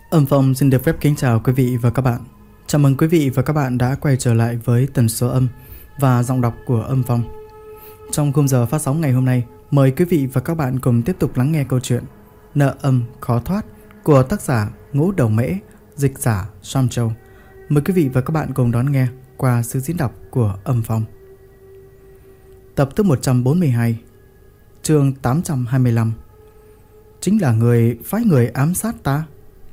Âm Phong xin được phép kính chào quý vị và các bạn. Chào mừng quý vị và các bạn đã quay trở lại với tần số âm và giọng đọc của Âm Phong. Trong khung giờ phát sóng ngày hôm nay, mời quý vị và các bạn cùng tiếp tục lắng nghe câu chuyện Nợ âm khó thoát của tác giả Ngũ Đầu Mễ, dịch giả Sam Châu. Mời quý vị và các bạn cùng đón nghe qua sự diễn đọc của Âm Phong. Tập thứ 142, chương 825. Chính là người phái người ám sát ta.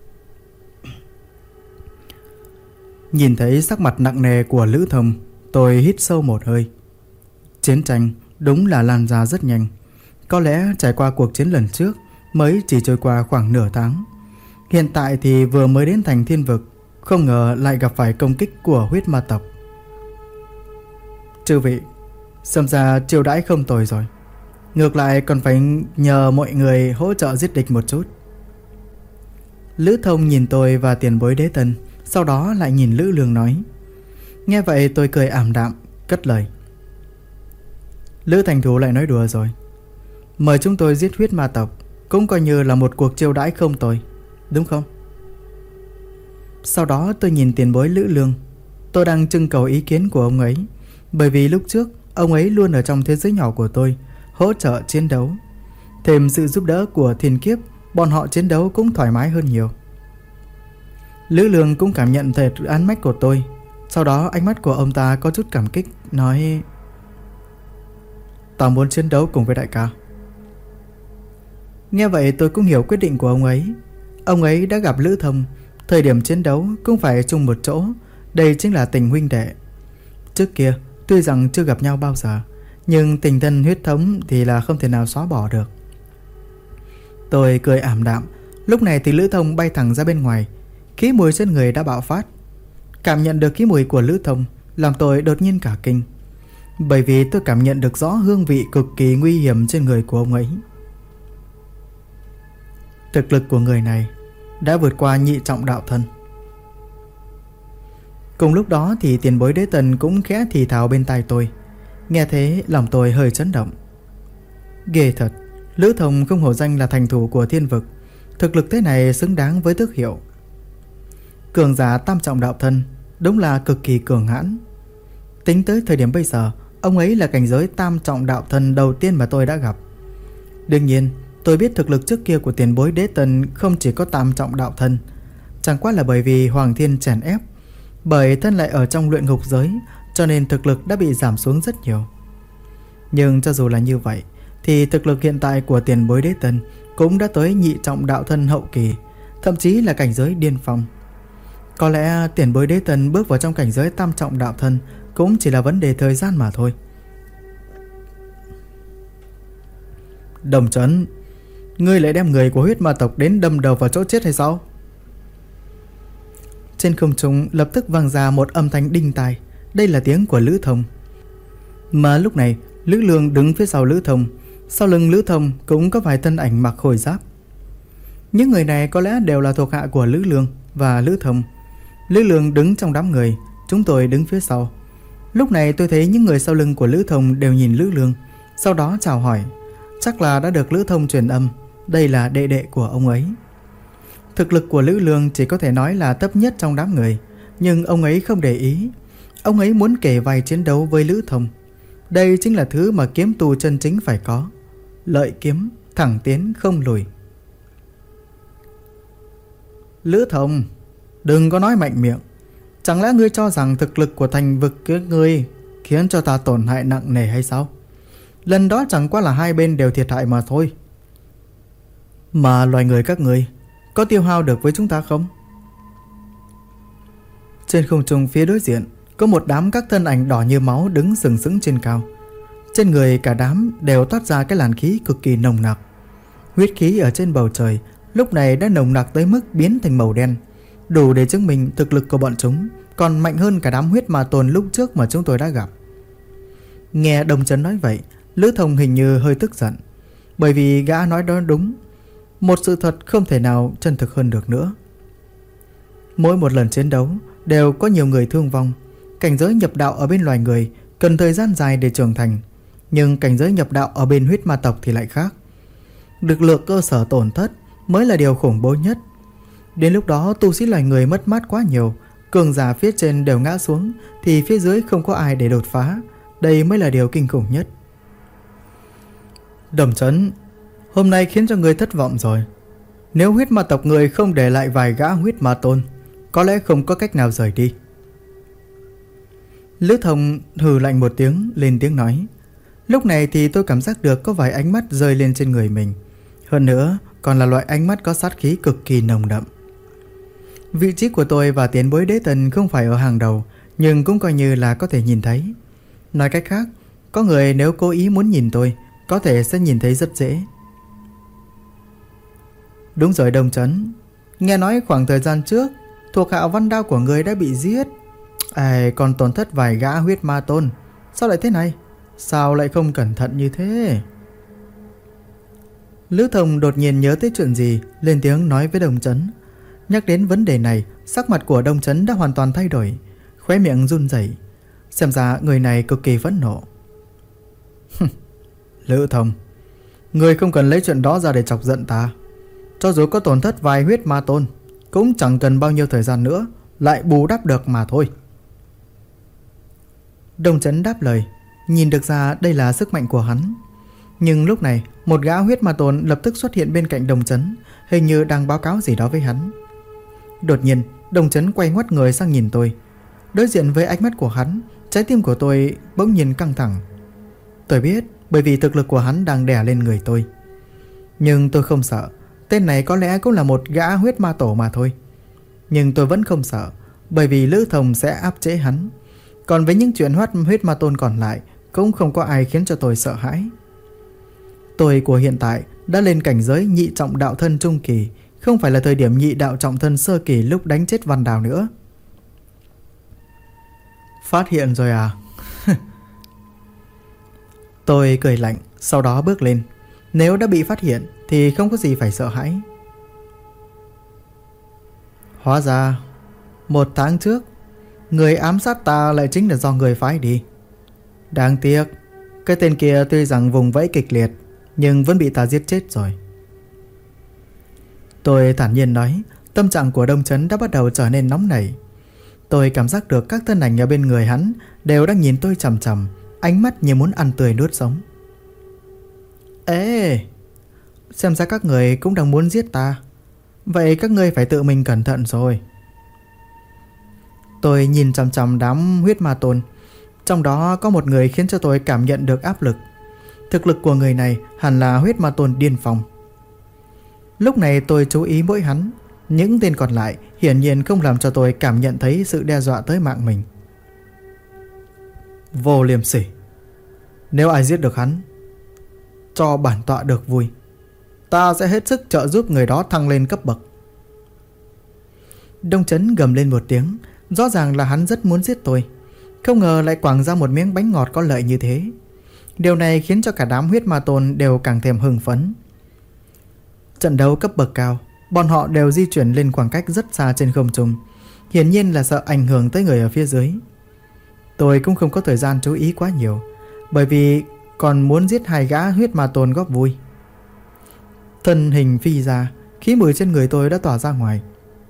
Nhìn thấy sắc mặt nặng nề của Lữ Thông, tôi hít sâu một hơi. Chiến tranh đúng là lan ra rất nhanh. Có lẽ trải qua cuộc chiến lần trước mới chỉ trôi qua khoảng nửa tháng. Hiện tại thì vừa mới đến thành Thiên Vực, không ngờ lại gặp phải công kích của huyết ma tộc. Chư vị, xem ra chiêu đãi không tồi rồi. Ngược lại còn phải nhờ mọi người hỗ trợ giết địch một chút. Lữ Thông nhìn tôi và tiền bối Đế Tân, sau đó lại nhìn Lữ Lương nói. Nghe vậy tôi cười ảm đạm, cất lời. Lữ thành thủ lại nói đùa rồi. Mời chúng tôi giết huyết ma tộc cũng coi như là một cuộc chiêu đãi không tồi, đúng không? Sau đó tôi nhìn tiền bối Lữ Lương. Tôi đang trưng cầu ý kiến của ông ấy, bởi vì lúc trước ông ấy luôn ở trong thế giới nhỏ của tôi, hỗ trợ chiến đấu. Thêm sự giúp đỡ của thiên kiếp, bọn họ chiến đấu cũng thoải mái hơn nhiều. Lữ Lương cũng cảm nhận thấy ánh mắt của tôi. Sau đó ánh mắt của ông ta có chút cảm kích, nói: Ta muốn chiến đấu cùng với đại ca. Nghe vậy tôi cũng hiểu quyết định của ông ấy. Ông ấy đã gặp Lữ Thông, thời điểm chiến đấu cũng phải chung một chỗ. Đây chính là tình huynh đệ. Trước kia tuy rằng chưa gặp nhau bao giờ, nhưng tình thân huyết thống thì là không thể nào xóa bỏ được. Tôi cười ảm đạm. Lúc này thì Lữ Thông bay thẳng ra bên ngoài. Khí mùi trên người đã bạo phát. Cảm nhận được khí mùi của Lữ Thông làm tôi đột nhiên cả kinh, bởi vì tôi cảm nhận được rõ hương vị cực kỳ nguy hiểm trên người của ông ấy. Thực lực của người này đã vượt qua nhị trọng đạo thân. Cùng lúc đó thì tiền bối Đế Tần cũng khẽ thì thào bên tai tôi. Nghe thế lòng tôi hơi chấn động. Ghê thật, Lữ Thông không hổ danh là thành thủ của Thiên Vực. Thực lực thế này xứng đáng với tước hiệu cường giả tam trọng đạo thân, đúng là cực kỳ cường hãn. Tính tới thời điểm bây giờ, ông ấy là cảnh giới tam trọng đạo thân đầu tiên mà tôi đã gặp. Đương nhiên tôi biết thực lực trước kia của tiền bối Đế Tần không chỉ có tam trọng đạo thân, chẳng qua là bởi vì Hoàng Thiên chèn ép, bởi thân lại ở trong luyện ngục giới, cho nên thực lực đã bị giảm xuống rất nhiều. Nhưng cho dù là như vậy thì thực lực hiện tại của tiền bối Đế Tần cũng đã tới nhị trọng đạo thân hậu kỳ, thậm chí là cảnh giới điên phong. Có lẽ tiền bối Đế Tần bước vào trong cảnh giới tam trọng đạo thân cũng chỉ là vấn đề thời gian mà thôi. Đồng Trấn, ngươi lại đem người của huyết ma tộc đến đâm đầu vào chỗ chết hay sao? Trên không trung lập tức vang ra một âm thanh đinh tai. Đây là tiếng của Lữ Thông. Mà lúc này Lữ Lương đứng phía sau Lữ Thông. Sau lưng Lữ Thông cũng có vài thân ảnh mặc khôi giáp. Những người này có lẽ đều là thuộc hạ của Lữ Lương và Lữ Thông. Lữ Lương đứng trong đám người, chúng tôi đứng phía sau. Lúc này tôi thấy những người sau lưng của Lữ Thông đều nhìn Lữ Lương, sau đó chào hỏi. Chắc là đã được Lữ Thông truyền âm, đây là đệ đệ của ông ấy. Thực lực của Lữ Lương chỉ có thể nói là thấp nhất trong đám người, nhưng ông ấy không để ý. Ông ấy muốn kể vai chiến đấu với Lữ Thông. Đây chính là thứ mà kiếm tù chân chính phải có. Lợi kiếm, thẳng tiến không lùi. Lữ Thông, đừng có nói mạnh miệng. Chẳng lẽ ngươi cho rằng thực lực của thành vực của ngươi khiến cho ta tổn hại nặng nề hay sao? Lần đó chẳng qua là hai bên đều thiệt hại mà thôi. Mà loài người các ngươi có tiêu hao được với chúng ta không? Trên không trung phía đối diện có một đám các thân ảnh đỏ như máu đứng sừng sững trên cao. Trên người cả đám đều toát ra cái làn khí cực kỳ nồng nặc. Huyết khí ở trên bầu trời lúc này đã nồng nặc tới mức biến thành màu đen, đủ để chứng minh thực lực của bọn chúng còn mạnh hơn cả đám huyết ma tồn lúc trước mà chúng tôi đã gặp. Nghe Đồng Trấn nói vậy, Lữ Thông hình như hơi tức giận, bởi vì gã nói đó đúng, một sự thật không thể nào chân thực hơn được nữa. Mỗi một lần chiến đấu đều có nhiều người thương vong. Cảnh giới nhập đạo ở bên loài người cần thời gian dài để trưởng thành, nhưng cảnh giới nhập đạo ở bên huyết ma tộc thì lại khác. Lực lượng cơ sở tổn thất mới là điều khủng bố nhất. Đến lúc đó tu sĩ loài người mất mát quá nhiều, cường giả phía trên đều ngã xuống, thì phía dưới không có ai để đột phá. Đây mới là điều kinh khủng nhất. Đồng Chấn, hôm nay khiến cho người thất vọng rồi. Nếu huyết ma tộc người không để lại vài gã huyết ma tôn, có lẽ không có cách nào rời đi. Lữ Thông hừ lạnh một tiếng, lên tiếng nói. Lúc này thì tôi cảm giác được có vài ánh mắt rơi lên trên người mình. Hơn nữa còn là loại ánh mắt có sát khí cực kỳ nồng đậm. Vị trí của tôi và tiền bối Đế Tần không phải ở hàng đầu, nhưng cũng coi như là có thể nhìn thấy. Nói cách khác, có người nếu cố ý muốn nhìn tôi, có thể sẽ nhìn thấy rất dễ. Đúng rồi Đồng Chấn, nghe nói khoảng thời gian trước thuộc hạ Văn Đao của người đã bị giết, còn tổn thất vài gã huyết ma tôn. Sao lại thế này? Sao lại không cẩn thận như thế? Lữ Thông đột nhiên nhớ tới chuyện gì, lên tiếng nói với Đồng Chấn. Nhắc đến vấn đề này, sắc mặt của Đồng Chấn đã hoàn toàn thay đổi, khóe miệng run rẩy. Xem ra người này cực kỳ phẫn nộ. Lữ Thông, người không cần lấy chuyện đó ra để chọc giận ta. Cho dù có tổn thất vài huyết ma tôn, cũng chẳng cần bao nhiêu thời gian nữa lại bù đắp được mà thôi. Đồng Chấn đáp lời, nhìn được ra đây là sức mạnh của hắn. Nhưng lúc này một gã huyết ma tôn lập tức xuất hiện bên cạnh Đồng Chấn, hình như đang báo cáo gì đó với hắn. Đột nhiên Đồng Chấn quay ngoắt người sang nhìn tôi. Đối diện với ánh mắt của hắn, trái tim của tôi bỗng nhiên căng thẳng. Tôi biết bởi vì thực lực của hắn đang đè lên người tôi, nhưng tôi không sợ. Tên này có lẽ cũng là một gã huyết ma tổ mà thôi. Nhưng tôi vẫn không sợ, bởi vì Lữ Thông sẽ áp chế hắn. Còn với những chuyện huyết ma tôn còn lại, cũng không có ai khiến cho tôi sợ hãi. Tôi của hiện tại đã lên cảnh giới nhị trọng đạo thân trung kỳ, không phải là thời điểm nhị đạo trọng thân sơ kỳ lúc đánh chết Văn Đào nữa. Phát hiện rồi à? Tôi cười lạnh, sau đó bước lên. Nếu đã bị phát hiện thì không có gì phải sợ hãi. Hóa ra 1 tháng trước, người ám sát ta lại chính là do người phái đi. Đáng tiếc, cái tên kia tuy rằng vùng vẫy kịch liệt, nhưng vẫn bị ta giết chết rồi. Tôi thản nhiên nói. Tâm trạng của Đông Chấn đã bắt đầu trở nên nóng nảy. Tôi cảm giác được các thân ảnh ở bên người hắn đều đang nhìn tôi chằm chằm, ánh mắt như muốn ăn tươi nuốt sống. Ê, xem ra các người cũng đang muốn giết ta. Vậy các ngươi phải tự mình cẩn thận rồi. Tôi nhìn chằm chằm đám huyết ma tôn. Trong đó có một người khiến cho tôi cảm nhận được áp lực. Thực lực của người này hẳn là huyết ma tôn điên phong. Lúc này tôi chú ý mỗi hắn. Những tên còn lại hiển nhiên không làm cho tôi cảm nhận thấy sự đe dọa tới mạng mình. Vô liêm sỉ. Nếu ai giết được hắn, cho bản tọa được vui, ta sẽ hết sức trợ giúp người đó thăng lên cấp bậc. Đông Chấn gầm lên một tiếng. Rõ ràng là hắn rất muốn giết tôi, không ngờ lại quẳng ra một miếng bánh ngọt có lợi như thế. Điều này khiến cho cả đám huyết ma tôn đều càng thêm hưng phấn. Trận đấu cấp bậc cao, bọn họ đều di chuyển lên khoảng cách rất xa trên không trung, hiển nhiên là sợ ảnh hưởng tới người ở phía dưới. Tôi cũng không có thời gian chú ý quá nhiều, bởi vì còn muốn giết 2 gã huyết ma tôn góp vui. Thân hình phi ra, khí mùi trên người tôi đã tỏa ra ngoài.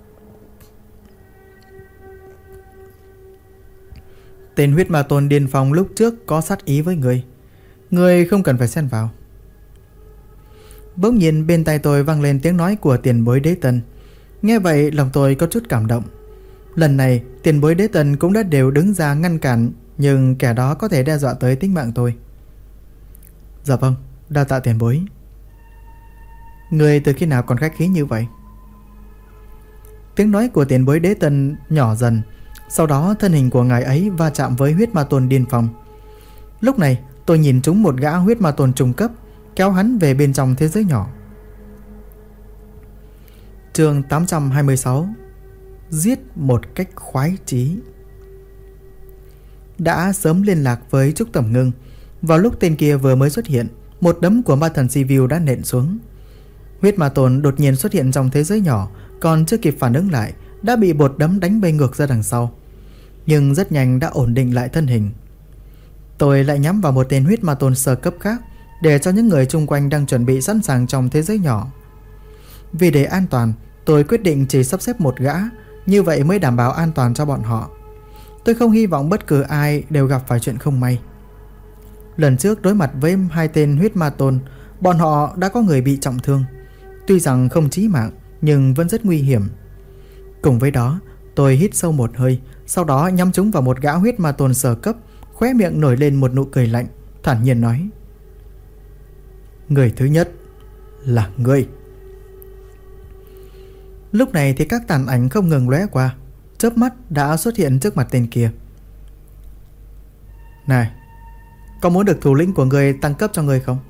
Tên huyết ma tôn điên phong lúc trước có sát ý với người, người không cần phải xen vào. Bỗng nhiên bên tai tôi vang lên tiếng nói của tiền bối Đế Tần. Nghe vậy lòng tôi có chút cảm động. Lần này tiền bối Đế Tần cũng đã đều đứng ra ngăn cản, nhưng kẻ đó có thể đe dọa tới tính mạng tôi. Dạ vâng, đa tạ tiền bối. Người từ khi nào còn khách khí như vậy? Tiếng nói của tiền bối Đế Tần nhỏ dần. Sau đó thân hình của ngài ấy va chạm với huyết ma tôn điên phong. Lúc này tôi nhìn trúng một gã huyết ma tôn trung cấp, kéo hắn về bên trong thế giới nhỏ. Chương 826. Giết một cách khoái chí. Đã sớm liên lạc với Trúc Tẩm Ngưng. Vào lúc tên kia vừa mới xuất hiện, một đấm của ma thần Sivu đã nện xuống. Huyết ma tôn đột nhiên xuất hiện trong thế giới nhỏ, còn chưa kịp phản ứng lại đã bị một đấm đánh bay ngược ra đằng sau, nhưng rất nhanh đã ổn định lại thân hình. Tôi lại nhắm vào một tên huyết ma tôn sơ cấp khác, để cho những người chung quanh đang chuẩn bị sẵn sàng trong thế giới nhỏ. Vì để an toàn, Tôi quyết định chỉ sắp xếp một gã, như vậy mới đảm bảo an toàn cho bọn họ. Tôi không hy vọng bất cứ ai đều gặp phải chuyện không may. Lần trước đối mặt với 2 tên huyết ma tôn, bọn họ đã có người bị trọng thương. Tuy rằng không chí mạng nhưng vẫn rất nguy hiểm. Cùng với đó, tôi hít sâu một hơi, sau đó nhắm trúng vào một gã huyết ma tôn sở cấp, khóe miệng nổi lên một nụ cười lạnh, thản nhiên nói: Người thứ nhất là ngươi. Lúc này thì các tàn ảnh không ngừng lóe qua, chớp mắt đã xuất hiện trước mặt tên kia. Này, có muốn được thủ lĩnh của ngươi tăng cấp cho ngươi không?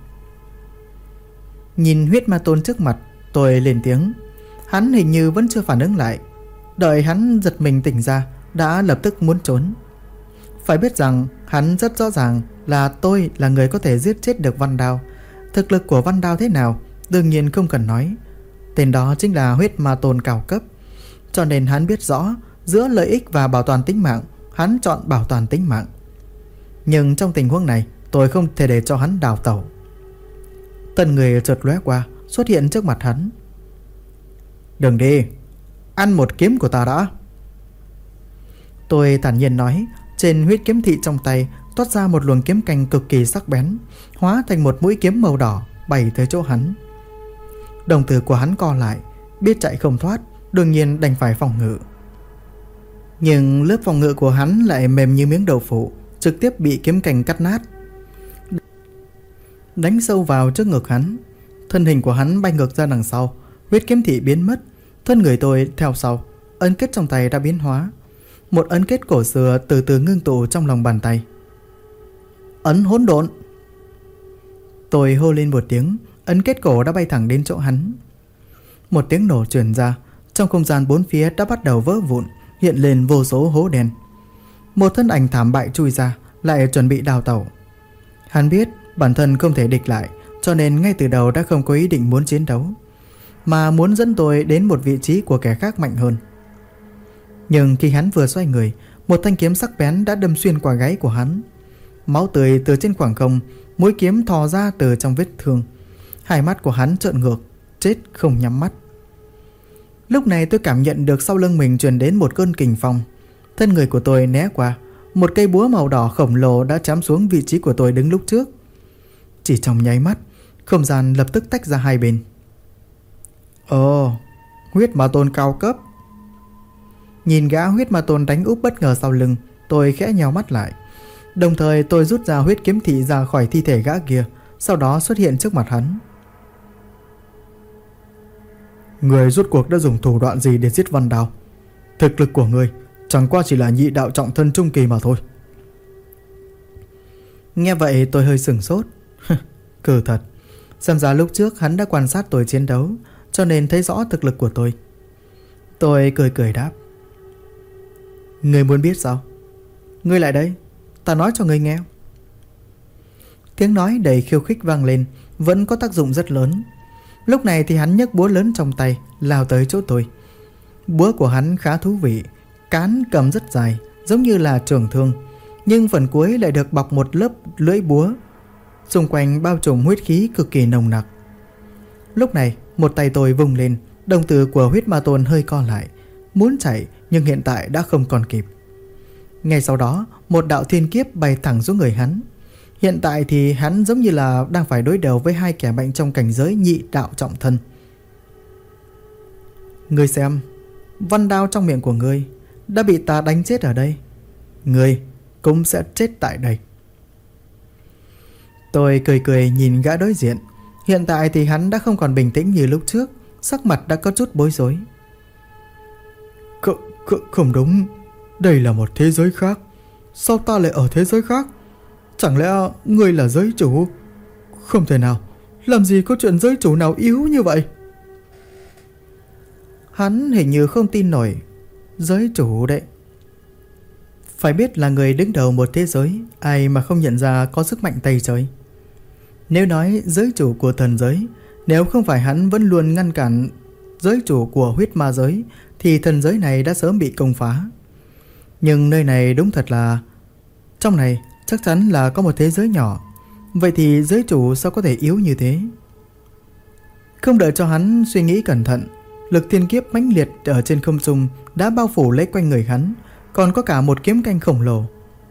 Nhìn huyết ma tôn trước mặt, tôi lên tiếng. Hắn hình như vẫn chưa phản ứng lại. Đợi hắn giật mình tỉnh ra, đã lập tức muốn trốn. Phải biết rằng hắn rất rõ ràng là tôi là người có thể giết chết được Văn Đao. Thực lực của Văn Đao thế nào đương nhiên không cần nói. Tên đó chính là huyết ma tôn cao cấp. Cho nên hắn biết rõ giữa lợi ích và bảo toàn tính mạng, hắn chọn bảo toàn tính mạng. Nhưng trong tình huống này, tôi không thể để cho hắn đào tẩu. Tân người chợt lóe qua, xuất hiện trước mặt hắn. Đừng đi, ăn một kiếm của ta đã. Tôi thản nhiên nói. Trên huyết kiếm thị trong tay toát ra một luồng kiếm canh cực kỳ sắc bén, hóa thành một mũi kiếm màu đỏ bay tới chỗ hắn. Đồng tử của hắn co lại, biết chạy không thoát, đương nhiên đành phải phòng ngự. Nhưng lớp phòng ngự của hắn lại mềm như miếng đậu phụ, trực tiếp bị kiếm canh cắt nát, đánh sâu vào trước ngực hắn. Thân hình của hắn bay ngược ra đằng sau, huyết kiếm thị biến mất, thân người tôi theo sau. Ấn kết trong tay đã biến hóa, một ấn kết cổ xưa từ từ ngưng tụ trong lòng bàn tay. Ấn hỗn độn. Tôi hô lên một tiếng, ấn kết cổ đã bay thẳng đến chỗ hắn. Một tiếng nổ truyền ra, trong không gian bốn phía đã bắt đầu vỡ vụn, hiện lên vô số hố đen. Một thân ảnh thảm bại chui ra, lại chuẩn bị đào tẩu. Hắn biết bản thân không thể địch lại, cho nên ngay từ đầu đã không có ý định muốn chiến đấu, mà muốn dẫn tôi đến một vị trí của kẻ khác mạnh hơn. Nhưng khi hắn vừa xoay người, một thanh kiếm sắc bén đã đâm xuyên qua gáy của hắn. Máu tươi từ trên khoảng không, mũi kiếm thò ra từ trong vết thương. Hai mắt của hắn trợn ngược, chết không nhắm mắt. Lúc này tôi cảm nhận được sau lưng mình truyền đến một cơn kình phong. Thân người của tôi né qua, một cây búa màu đỏ khổng lồ đã chém xuống vị trí của tôi đứng lúc trước. Chỉ trong nháy mắt, không gian lập tức tách ra hai bên. Ồ, huyết ma tôn cao cấp. Nhìn gã huyết ma tôn đánh úp bất ngờ sau lưng, tôi khẽ nheo mắt lại. Đồng thời tôi rút ra huyết kiếm thị ra khỏi thi thể gã kia, sau đó xuất hiện trước mặt hắn. Người rốt cuộc đã dùng thủ đoạn gì để giết Văn Đao? Thực lực của người chẳng qua chỉ là nhị đạo trọng thân trung kỳ mà thôi. Nghe vậy tôi hơi sửng sốt. Cừ thật, xem ra lúc trước hắn đã quan sát tôi chiến đấu, cho nên thấy rõ thực lực của tôi. Tôi cười cười đáp. Người muốn biết sao? Ngươi lại đây, ta nói cho ngươi nghe. Tiếng nói đầy khiêu khích vang lên, vẫn có tác dụng rất lớn. Lúc này thì hắn nhấc búa lớn trong tay, lao tới chỗ tôi. Búa của hắn khá thú vị, cán cầm rất dài, giống như là trường thương, nhưng phần cuối lại được bọc một lớp lưỡi búa, xung quanh bao trùm huyết khí cực kỳ nồng nặc. Lúc này, một tay tôi vung lên, đồng tử của huyết ma tôn hơi co lại, muốn chạy nhưng hiện tại đã không còn kịp. Ngay sau đó, một đạo thiên kiếp bay thẳng xuống người hắn. Hiện tại thì hắn giống như là đang phải đối đầu với hai kẻ mạnh trong cảnh giới nhị đạo trọng thân. Ngươi xem, Văn Đao trong miệng của ngươi đã bị ta đánh chết ở đây. Ngươi cũng sẽ chết tại đây. Tôi cười cười nhìn gã đối diện. Hiện tại thì hắn đã không còn bình tĩnh như lúc trước, sắc mặt đã có chút bối rối. Không đúng, đây là một thế giới khác. Sao ta lại ở thế giới khác? Chẳng lẽ ngươi là giới chủ? Không thể nào, làm gì có chuyện giới chủ nào yếu như vậy? Hắn hình như không tin nổi. Giới chủ đấy. Phải biết là người đứng đầu một thế giới, ai mà không nhận ra có sức mạnh tày trời. Nếu nói giới chủ của thần giới, nếu không phải hắn vẫn luôn ngăn cản giới chủ của huyết ma giới, thì thần giới này đã sớm bị công phá. Nhưng nơi này đúng thật là, trong này chắc chắn là có một thế giới nhỏ. Vậy thì giới chủ sao có thể yếu như thế? Không đợi cho hắn suy nghĩ cẩn thận, Lực thiên kiếp mãnh liệt ở trên không trung đã bao phủ lấy quanh người hắn, còn có cả một kiếm canh khổng lồ.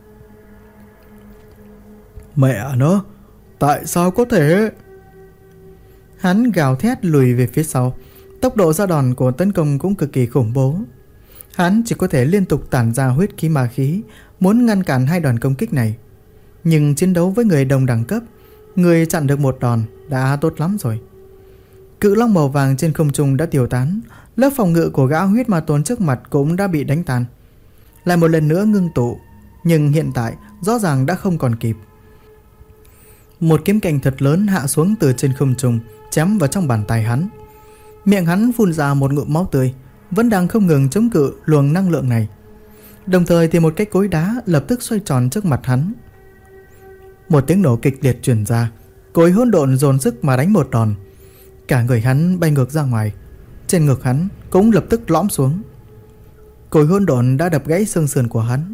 Mẹ nó, tại sao có thể? Hắn gào thét lùi về phía sau. Tốc độ ra đòn của tấn công cũng cực kỳ khủng bố. Hắn chỉ có thể liên tục tản ra huyết khí ma khí, muốn ngăn cản hai đòn công kích này. Nhưng chiến đấu với người đồng đẳng cấp, người chặn được một đòn đã tốt lắm rồi. Cự long màu vàng trên không trung đã tiêu tán, lớp phòng ngự của gã huyết ma tôn trước mặt cũng đã bị đánh tan. Lại một lần nữa ngưng tụ, nhưng hiện tại rõ ràng đã không còn kịp. Một kiếm cạnh thật lớn hạ xuống từ trên không trung, chém vào trong bàn tay hắn. Miệng hắn phun ra một ngụm máu tươi, vẫn đang không ngừng chống cự luồng năng lượng này. Đồng thời thì một cái cối đá lập tức xoay tròn trước mặt hắn. Một tiếng nổ kịch liệt truyền ra, cối hỗn độn dồn sức mà đánh một đòn. Cả người hắn bay ngược ra ngoài, trên ngực hắn cũng lập tức lõm xuống. Cối hỗn độn đã đập gãy xương sườn của hắn.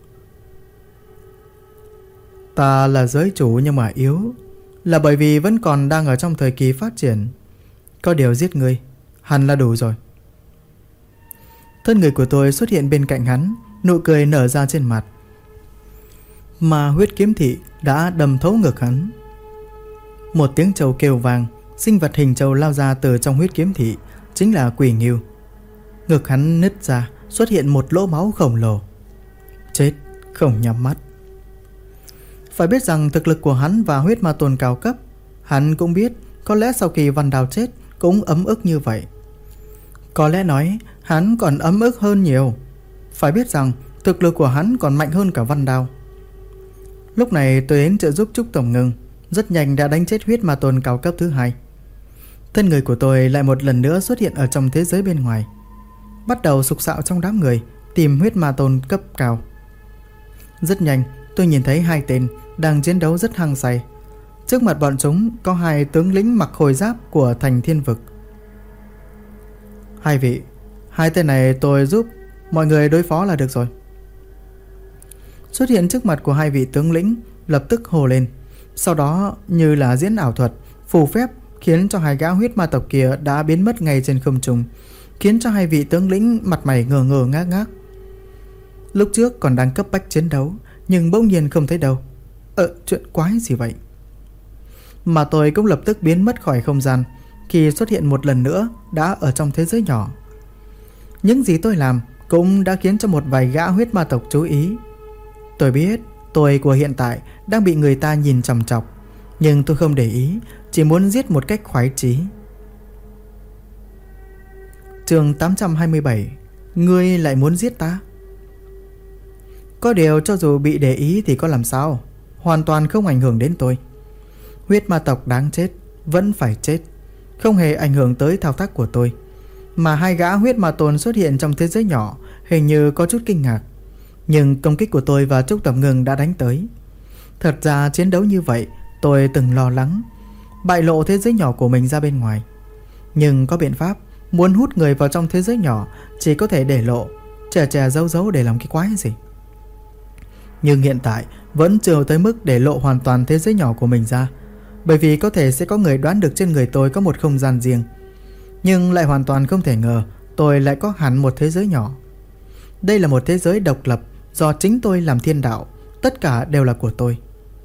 Ta là giới chủ nhưng mà yếu, là bởi vì vẫn còn đang ở trong thời kỳ phát triển. Có điều giết ngươi hẳn là đủ rồi. Thân người của tôi xuất hiện bên cạnh hắn, nụ cười nở ra trên mặt. Mà huyết kiếm thị đã đâm thấu ngực hắn. Một tiếng trầu kêu vang, sinh vật hình trầu lao ra từ trong huyết kiếm thị, chính là quỷ ngưu. Ngực hắn nứt ra, xuất hiện một lỗ máu khổng lồ. Chết không nhắm mắt. Phải biết rằng thực lực của hắn và huyết ma tôn cao cấp. Hắn cũng biết có lẽ sau khi Văn Đào chết cũng ấm ức như vậy. Có lẽ nói hắn còn ấm ức hơn nhiều. Phải biết rằng thực lực của hắn còn mạnh hơn cả Văn Đào. Lúc này tôi đến trợ giúp Trúc Tổng Ngưng, rất nhanh đã đánh chết huyết ma tôn cao cấp thứ hai. Thân người của tôi lại một lần nữa xuất hiện ở trong thế giới bên ngoài, bắt đầu sục sạo trong đám người tìm huyết ma tôn cấp cao. Rất nhanh tôi nhìn thấy hai tên đang chiến đấu rất hăng say. Trước mặt bọn chúng có hai tướng lĩnh mặc khôi giáp của thành Thiên Vực. Hai vị, hai tên này tôi giúp mọi người đối phó là được rồi. Xuất hiện trước mặt của hai vị tướng lĩnh, lập tức hô lên. Sau đó như là diễn ảo thuật, phù phép khiến cho hai gã huyết ma tộc kia đã biến mất ngay trên không trung, khiến cho hai vị tướng lĩnh mặt mày ngơ ngơ ngác ngác. Lúc trước còn đang cấp bách chiến đấu, nhưng bỗng nhiên không thấy đâu. Chuyện quái gì vậy? Mà tôi cũng lập tức biến mất khỏi không gian, khi xuất hiện một lần nữa đã ở trong thế giới nhỏ. Những gì tôi làm cũng đã khiến cho một vài gã huyết ma tộc chú ý. Tôi biết tôi của hiện tại đang bị người ta nhìn chằm chọc, nhưng tôi không để ý, chỉ muốn giết một cách khoái chí. Chương 827. Ngươi lại muốn giết ta? Có điều cho dù bị để ý thì có làm sao, hoàn toàn không ảnh hưởng đến tôi. Huyết ma tộc đáng chết vẫn phải chết, không hề ảnh hưởng tới thao tác của tôi. Mà hai gã huyết ma tôn xuất hiện trong thế giới nhỏ hình như có chút kinh ngạc, nhưng công kích của tôi và Trúc Tổng Ngưng đã đánh tới. Thật ra chiến đấu như vậy tôi từng lo lắng bại lộ thế giới nhỏ của mình ra bên ngoài, nhưng có biện pháp. Muốn hút người vào trong thế giới nhỏ chỉ có thể để lộ, chè giấu giấu để làm cái quái gì. Nhưng hiện tại vẫn chưa tới mức để lộ hoàn toàn thế giới nhỏ của mình ra, bởi vì có thể sẽ có người đoán được trên người tôi có một không gian riêng. Nhưng lại hoàn toàn không thể ngờ tôi lại có hẳn một thế giới nhỏ. Đây là một thế giới độc lập do chính tôi làm thiên đạo, tất cả đều là của tôi.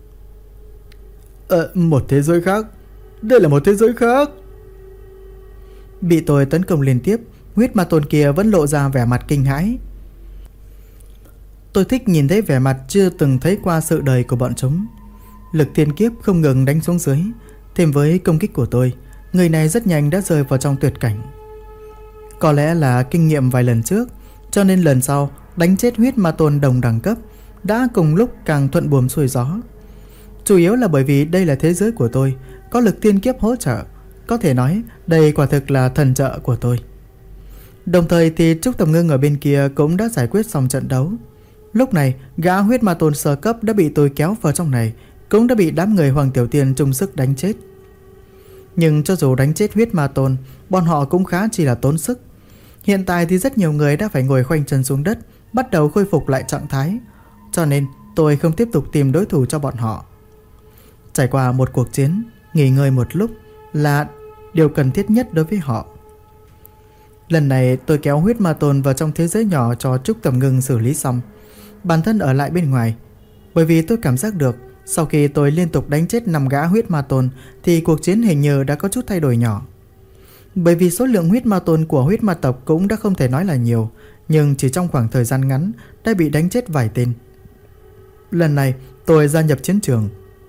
Một thế giới khác? Đây là một thế giới khác? Bị tôi tấn công liên tiếp, huyết ma tôn kia vẫn lộ ra vẻ mặt kinh hãi. Tôi thích nhìn thấy vẻ mặt chưa từng thấy qua sự đời của bọn chúng. Lực thiên kiếp không ngừng đánh xuống dưới, thêm với công kích của tôi, người này rất nhanh đã rơi vào trong tuyệt cảnh. Có lẽ là kinh nghiệm vài lần trước, cho nên lần sau đánh chết huyết ma tôn đồng đẳng cấp đã cùng lúc càng thuận buồm xuôi gió. Chủ yếu là bởi vì đây là thế giới của tôi, có lực thiên kiếp hỗ trợ. Có thể nói đây quả thực là thần trợ của tôi. Đồng thời thì Trúc Tầm Ngưng ở bên kia cũng đã giải quyết xong trận đấu. Lúc này gã huyết ma tôn sơ cấp đã bị tôi kéo vào trong này, cũng đã bị đám người Hoàng Tiểu Tiên chung sức đánh chết. Nhưng cho dù đánh chết huyết ma tôn, bọn họ cũng khá chỉ là tốn sức. Hiện tại thì rất nhiều người đã phải ngồi khoanh chân xuống đất, bắt đầu khôi phục lại trạng thái. Cho nên tôi không tiếp tục tìm đối thủ cho bọn họ. Trải qua một cuộc chiến, nghỉ ngơi một lúc là điều cần thiết nhất đối với họ. Lần này tôi kéo huyết ma tôn vào trong thế giới nhỏ cho Trúc Tầm Ngưng xử lý xong, bản thân ở lại bên ngoài. Bởi vì tôi cảm giác được sau khi tôi liên tục đánh chết 5 gã huyết ma tôn thì cuộc chiến hình như đã có chút thay đổi nhỏ. Bởi vì số lượng huyết ma tôn của huyết ma tộc cũng đã không thể nói là nhiều, nhưng chỉ trong khoảng thời gian ngắn đã bị đánh chết vài tên. Lần này tôi gia nhập chiến trường.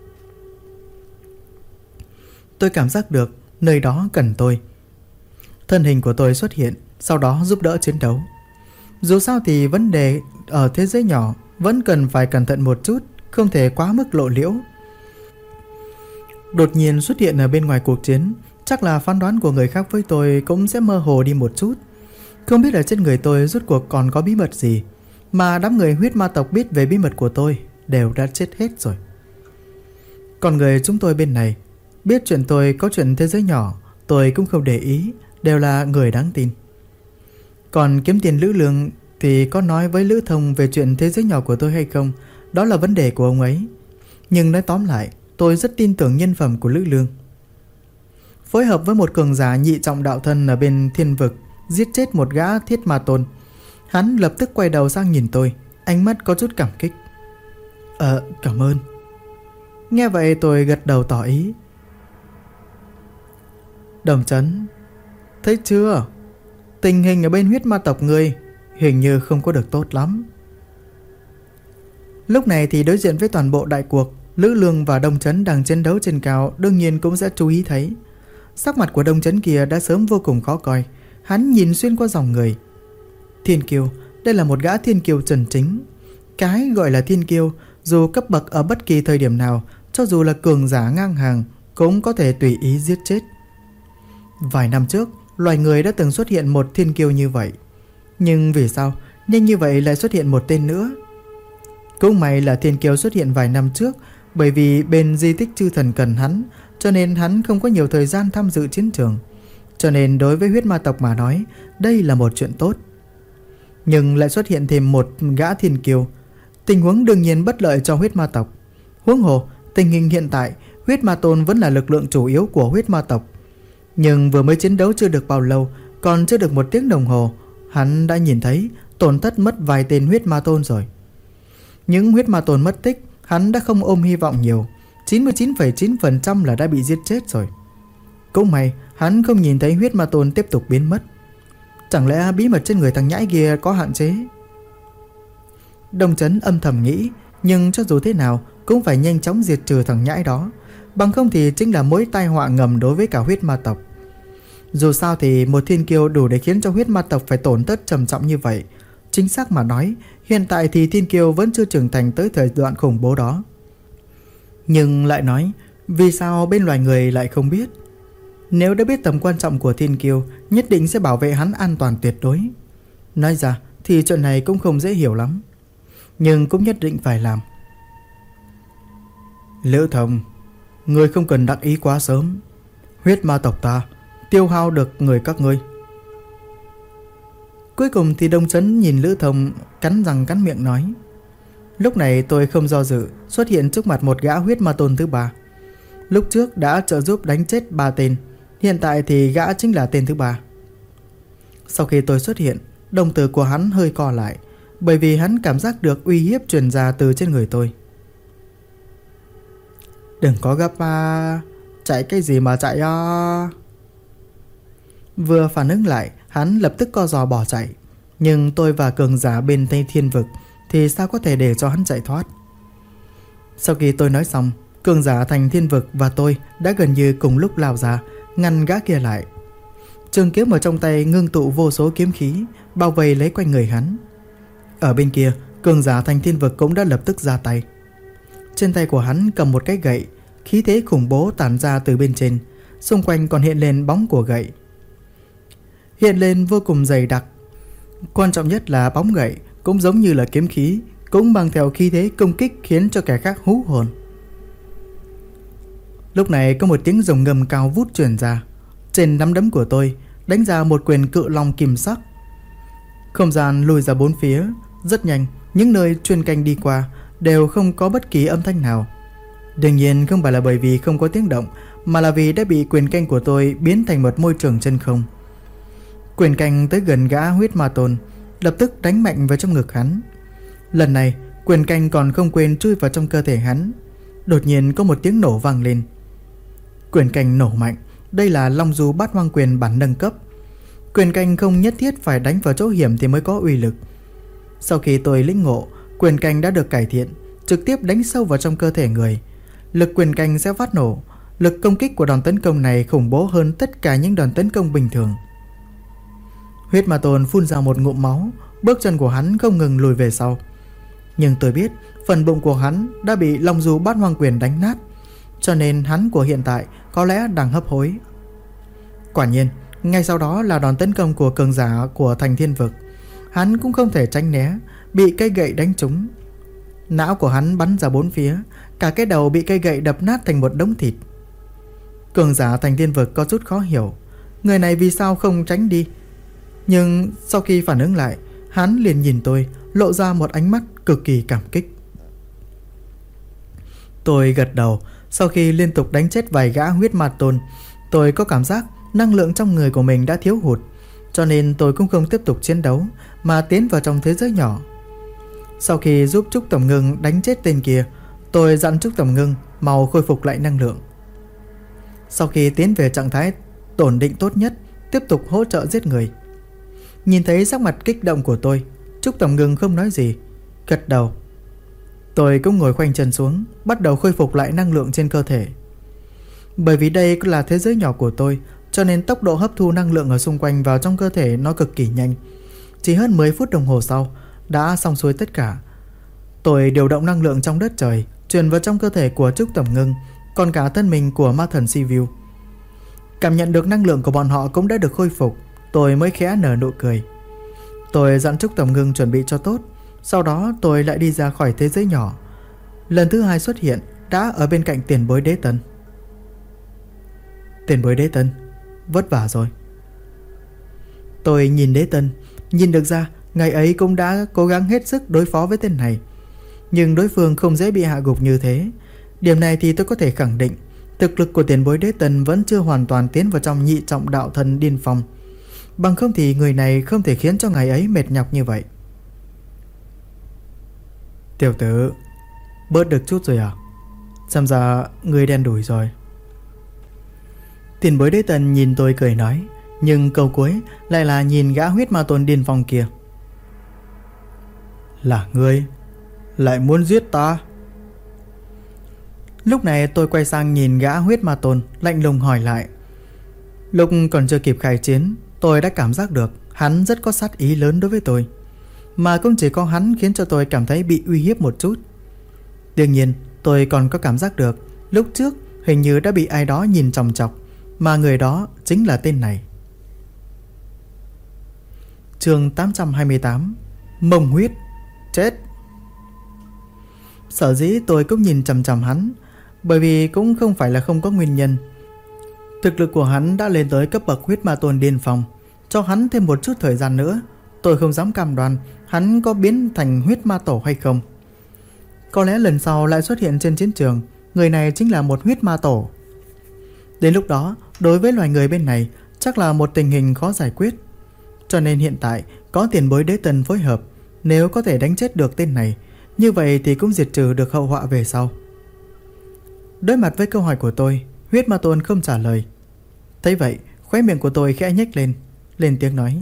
Tôi cảm giác được nơi đó cần tôi. Thân hình của tôi xuất hiện, sau đó giúp đỡ chiến đấu. Dù sao thì vấn đề ở thế giới nhỏ vẫn cần phải cẩn thận một chút, không thể quá mức lộ liễu. Đột nhiên xuất hiện ở bên ngoài cuộc chiến, chắc là phán đoán của người khác với tôi cũng sẽ mơ hồ đi một chút. Không biết ở trên người tôi rốt cuộc còn có bí mật gì, mà đám người huyết ma tộc biết về bí mật của tôi đều đã chết hết rồi. Còn người chúng tôi bên này biết chuyện tôi có chuyện thế giới nhỏ, tôi cũng không để ý, đều là người đáng tin. Còn kiếm tiền Lữ Lương thì có nói với Lữ Thông về chuyện thế giới nhỏ của tôi hay không, đó là vấn đề của ông ấy. Nhưng nói tóm lại, tôi rất tin tưởng nhân phẩm của Lữ Lương. Phối hợp với một cường giả nhị trọng đạo thân ở bên thiên vực, giết chết một gã thiết ma tôn. Hắn lập tức quay đầu sang nhìn tôi, ánh mắt có chút cảm kích. Cảm ơn. Nghe vậy tôi gật đầu tỏ ý. Đồng Chấn, thấy chưa? Tình hình ở bên huyết ma tộc ngươi hình như không có được tốt lắm. Lúc này thì đối diện với toàn bộ đại cuộc, Lữ Lương và Đông Chấn đang chiến đấu trên cao đương nhiên cũng sẽ chú ý thấy. Sắc mặt của Đông Chấn kia đã sớm vô cùng khó coi. Hắn nhìn xuyên qua dòng người. Thiên kiêu, đây là một gã thiên kiêu chân chính. Cái gọi là thiên kiêu, dù cấp bậc ở bất kỳ thời điểm nào, cho dù là cường giả ngang hàng, cũng có thể tùy ý giết chết. Vài năm trước, loài người đã từng xuất hiện một thiên kiêu như vậy. Nhưng vì sao nhanh như vậy lại xuất hiện một tên nữa? Cũng may là thiên kiêu xuất hiện vài năm trước, bởi vì bên di tích chư thần cần hắn, cho nên hắn không có nhiều thời gian tham dự chiến trường. Cho nên đối với huyết ma tộc mà nói, đây là một chuyện tốt. Nhưng lại xuất hiện thêm một gã thiên kiêu, tình huống đương nhiên bất lợi cho huyết ma tộc. Huống hồ, tình hình hiện tại, huyết ma tôn vẫn là lực lượng chủ yếu của huyết ma tộc. Nhưng vừa mới chiến đấu chưa được bao lâu, còn chưa được 1 tiếng đồng hồ, hắn đã nhìn thấy tổn thất mất vài tên huyết ma tôn rồi. Những huyết ma tôn mất tích, hắn đã không ôm hy vọng nhiều, 99,9% là đã bị giết chết rồi. Cũng may hắn không nhìn thấy huyết ma tôn tiếp tục biến mất. Chẳng lẽ bí mật trên người thằng nhãi kia có hạn chế? Đông Chấn âm thầm nghĩ, nhưng cho dù thế nào cũng phải nhanh chóng diệt trừ thằng nhãi đó, bằng không thì chính là mối tai họa ngầm đối với cả huyết ma tộc. Dù sao thì một thiên kiêu đủ để khiến cho huyết ma tộc phải tổn thất trầm trọng như vậy. Chính xác mà nói, hiện tại thì thiên kiêu vẫn chưa trưởng thành tới thời đoạn khủng bố đó. Nhưng lại nói, vì sao bên loài người lại không biết? Nếu đã biết tầm quan trọng của thiên kiêu, nhất định sẽ bảo vệ hắn an toàn tuyệt đối. Nói ra thì chuyện này cũng không dễ hiểu lắm, nhưng cũng nhất định phải làm. Lữ Thông, ngươi không cần đắc ý quá sớm. Huyết ma tộc ta tiêu hao được người các ngươi. Cuối cùng thì Đông Chấn nhìn Lữ Thông, cắn răng cắn miệng nói. Lúc này tôi không do dự, xuất hiện trước mặt một gã huyết ma tôn thứ 3. Lúc trước đã trợ giúp đánh chết 3 tên, hiện tại thì gã chính là tên thứ 3. Sau khi tôi xuất hiện, đồng tử của hắn hơi co lại, bởi vì hắn cảm giác được uy hiếp truyền ra từ trên người tôi. Đừng có gấp à, chạy cái gì mà chạy à. Vừa phản ứng lại, hắn lập tức co giò bỏ chạy. Nhưng tôi và cường giả bên Tây Thiên Vực thì sao có thể để cho hắn chạy thoát. Sau khi tôi nói xong, cường giả thành Thiên Vực và tôi đã gần như cùng lúc lao ra, ngăn gã kia lại. Trường kiếm ở trong tay ngưng tụ vô số kiếm khí, bao vây lấy quanh người hắn. Ở bên kia, cường giả thành Thiên Vực cũng đã lập tức ra tay. Trên tay của hắn cầm một cái gậy, khí thế khủng bố tản ra từ bên trên, xung quanh còn hiện lên bóng của gậy, hiện lên vô cùng dày đặc. Quan trọng nhất là bóng gậy cũng giống như là kiếm khí, cũng mang theo khí thế công kích khiến cho kẻ khác hú hồn. Lúc này có một tiếng rồng ngầm cao vút truyền ra. Trên nắm đấm của tôi đánh ra một quyền cự long kim sắc. Không gian lùi ra 4 phía. Rất nhanh, những nơi chuyên canh đi qua đều không có bất kỳ âm thanh nào. Đương nhiên không phải là bởi vì không có tiếng động, mà là vì đã bị quyền canh của tôi biến thành một môi trường chân không. Quyền canh tới gần gã huyết ma tôn, lập tức đánh mạnh vào trong ngực hắn. Lần này quyền canh còn không quên chui vào trong cơ thể hắn. Đột nhiên có một tiếng nổ vang lên. Quyền canh nổ mạnh. Đây là Long Du Bát Hoang Quyền bản nâng cấp. Quyền canh không nhất thiết phải đánh vào chỗ hiểm thì mới có uy lực. Sau khi tôi lĩnh ngộ, quyền canh đã được cải thiện, trực tiếp đánh sâu vào trong cơ thể người. Lực quyền canh sẽ phát nổ. Lực công kích của đòn tấn công này khủng bố hơn tất cả những đòn tấn công bình thường. Huyết ma tôn phun ra một ngụm máu, bước chân của hắn không ngừng lùi về sau. Nhưng tôi biết phần bụng của hắn đã bị Long Du Bát Hoang Quyền đánh nát, cho nên hắn của hiện tại có lẽ đang hấp hối. Quả nhiên, ngay sau đó là đòn tấn công của cường giả của Thành Thiên Vực. Hắn cũng không thể tránh né, bị cây gậy đánh trúng. Não của hắn bắn ra bốn phía, cả cái đầu bị cây gậy đập nát thành một đống thịt. Cường giả Thành Thiên Vực có chút khó hiểu, người này vì sao không tránh đi. Nhưng sau khi phản ứng lại, hắn liền nhìn tôi, lộ ra một ánh mắt cực kỳ cảm kích. Tôi gật đầu. Sau khi liên tục đánh chết vài gã huyết ma tôn, tôi có cảm giác năng lượng trong người của mình đã thiếu hụt, cho nên tôi cũng không tiếp tục chiến đấu mà tiến vào trong thế giới nhỏ. Sau khi giúp Trúc Tổng Ngưng đánh chết tên kia, tôi dặn Trúc Tổng Ngưng mau khôi phục lại năng lượng. Sau khi tiến về trạng thái ổn định tốt nhất, tiếp tục hỗ trợ giết người. Nhìn thấy sắc mặt kích động của tôi, Trúc Tổng Ngưng không nói gì, gật đầu. Tôi cũng ngồi khoanh chân xuống, bắt đầu khôi phục lại năng lượng trên cơ thể. Bởi vì đây là thế giới nhỏ của tôi, cho nên tốc độ hấp thu năng lượng ở xung quanh vào trong cơ thể nó cực kỳ nhanh. Chỉ hơn 10 phút đồng hồ sau, đã xong xuôi tất cả. Tôi điều động năng lượng trong đất trời, truyền vào trong cơ thể của Trúc Tổng Ngưng, còn cả thân mình của ma thần Sivu. Cảm nhận được năng lượng của bọn họ cũng đã được khôi phục, tôi mới khẽ nở nụ cười. Tôi dặn Trúc Tổng Ngưng chuẩn bị cho tốt. Sau đó tôi lại đi ra khỏi thế giới nhỏ. Lần thứ hai xuất hiện đã ở bên cạnh tiền bối Đế Tân. Tiền bối Đế Tân, vất vả rồi. Tôi nhìn Đế Tân, nhìn được ra ngày ấy cũng đã cố gắng hết sức đối phó với tên này, nhưng đối phương không dễ bị hạ gục như thế. Điểm này thì tôi có thể khẳng định thực lực của tiền bối Đế Tân vẫn chưa hoàn toàn tiến vào trong nhị trọng đạo thần điên phong. Bằng không thì người này không thể khiến cho ngày ấy mệt nhọc như vậy. Tiểu tử, bớt được chút rồi à? Xem ra người đen đủi rồi. Tiền bối Đế Tân nhìn tôi cười nói, nhưng câu cuối lại là nhìn gã huyết ma tôn điên phong kia. Là ngươi lại muốn giết ta? Lúc này tôi quay sang nhìn gã huyết ma tôn, lạnh lùng hỏi lại. Lúc còn chưa kịp khai chiến, tôi đã cảm giác được hắn rất có sát ý lớn đối với tôi, mà cũng chỉ có hắn khiến cho tôi cảm thấy bị uy hiếp một chút. Đương nhiên tôi còn có cảm giác được lúc trước hình như đã bị ai đó nhìn chòng chọc, mà người đó chính là tên này. Chương 828 Mông huyết chết. Sở dĩ tôi cũng nhìn chằm chằm hắn, bởi vì cũng không phải là không có nguyên nhân. Thực lực của hắn đã lên tới cấp bậc huyết ma tôn điên phong. Cho hắn thêm một chút thời gian nữa, tôi không dám cam đoan hắn có biến thành huyết ma tổ hay không. Có lẽ lần sau lại xuất hiện trên chiến trường, người này chính là một huyết ma tổ. Đến lúc đó, đối với loài người bên này chắc là một tình hình khó giải quyết. Cho nên hiện tại có tiền bối Đế Tân phối hợp, nếu có thể đánh chết được tên này, như vậy thì cũng diệt trừ được hậu họa về sau. Đối mặt với câu hỏi của tôi, huyết ma tôn không trả lời. Thấy vậy, khóe miệng của tôi khẽ nhếch lên, lên tiếng nói.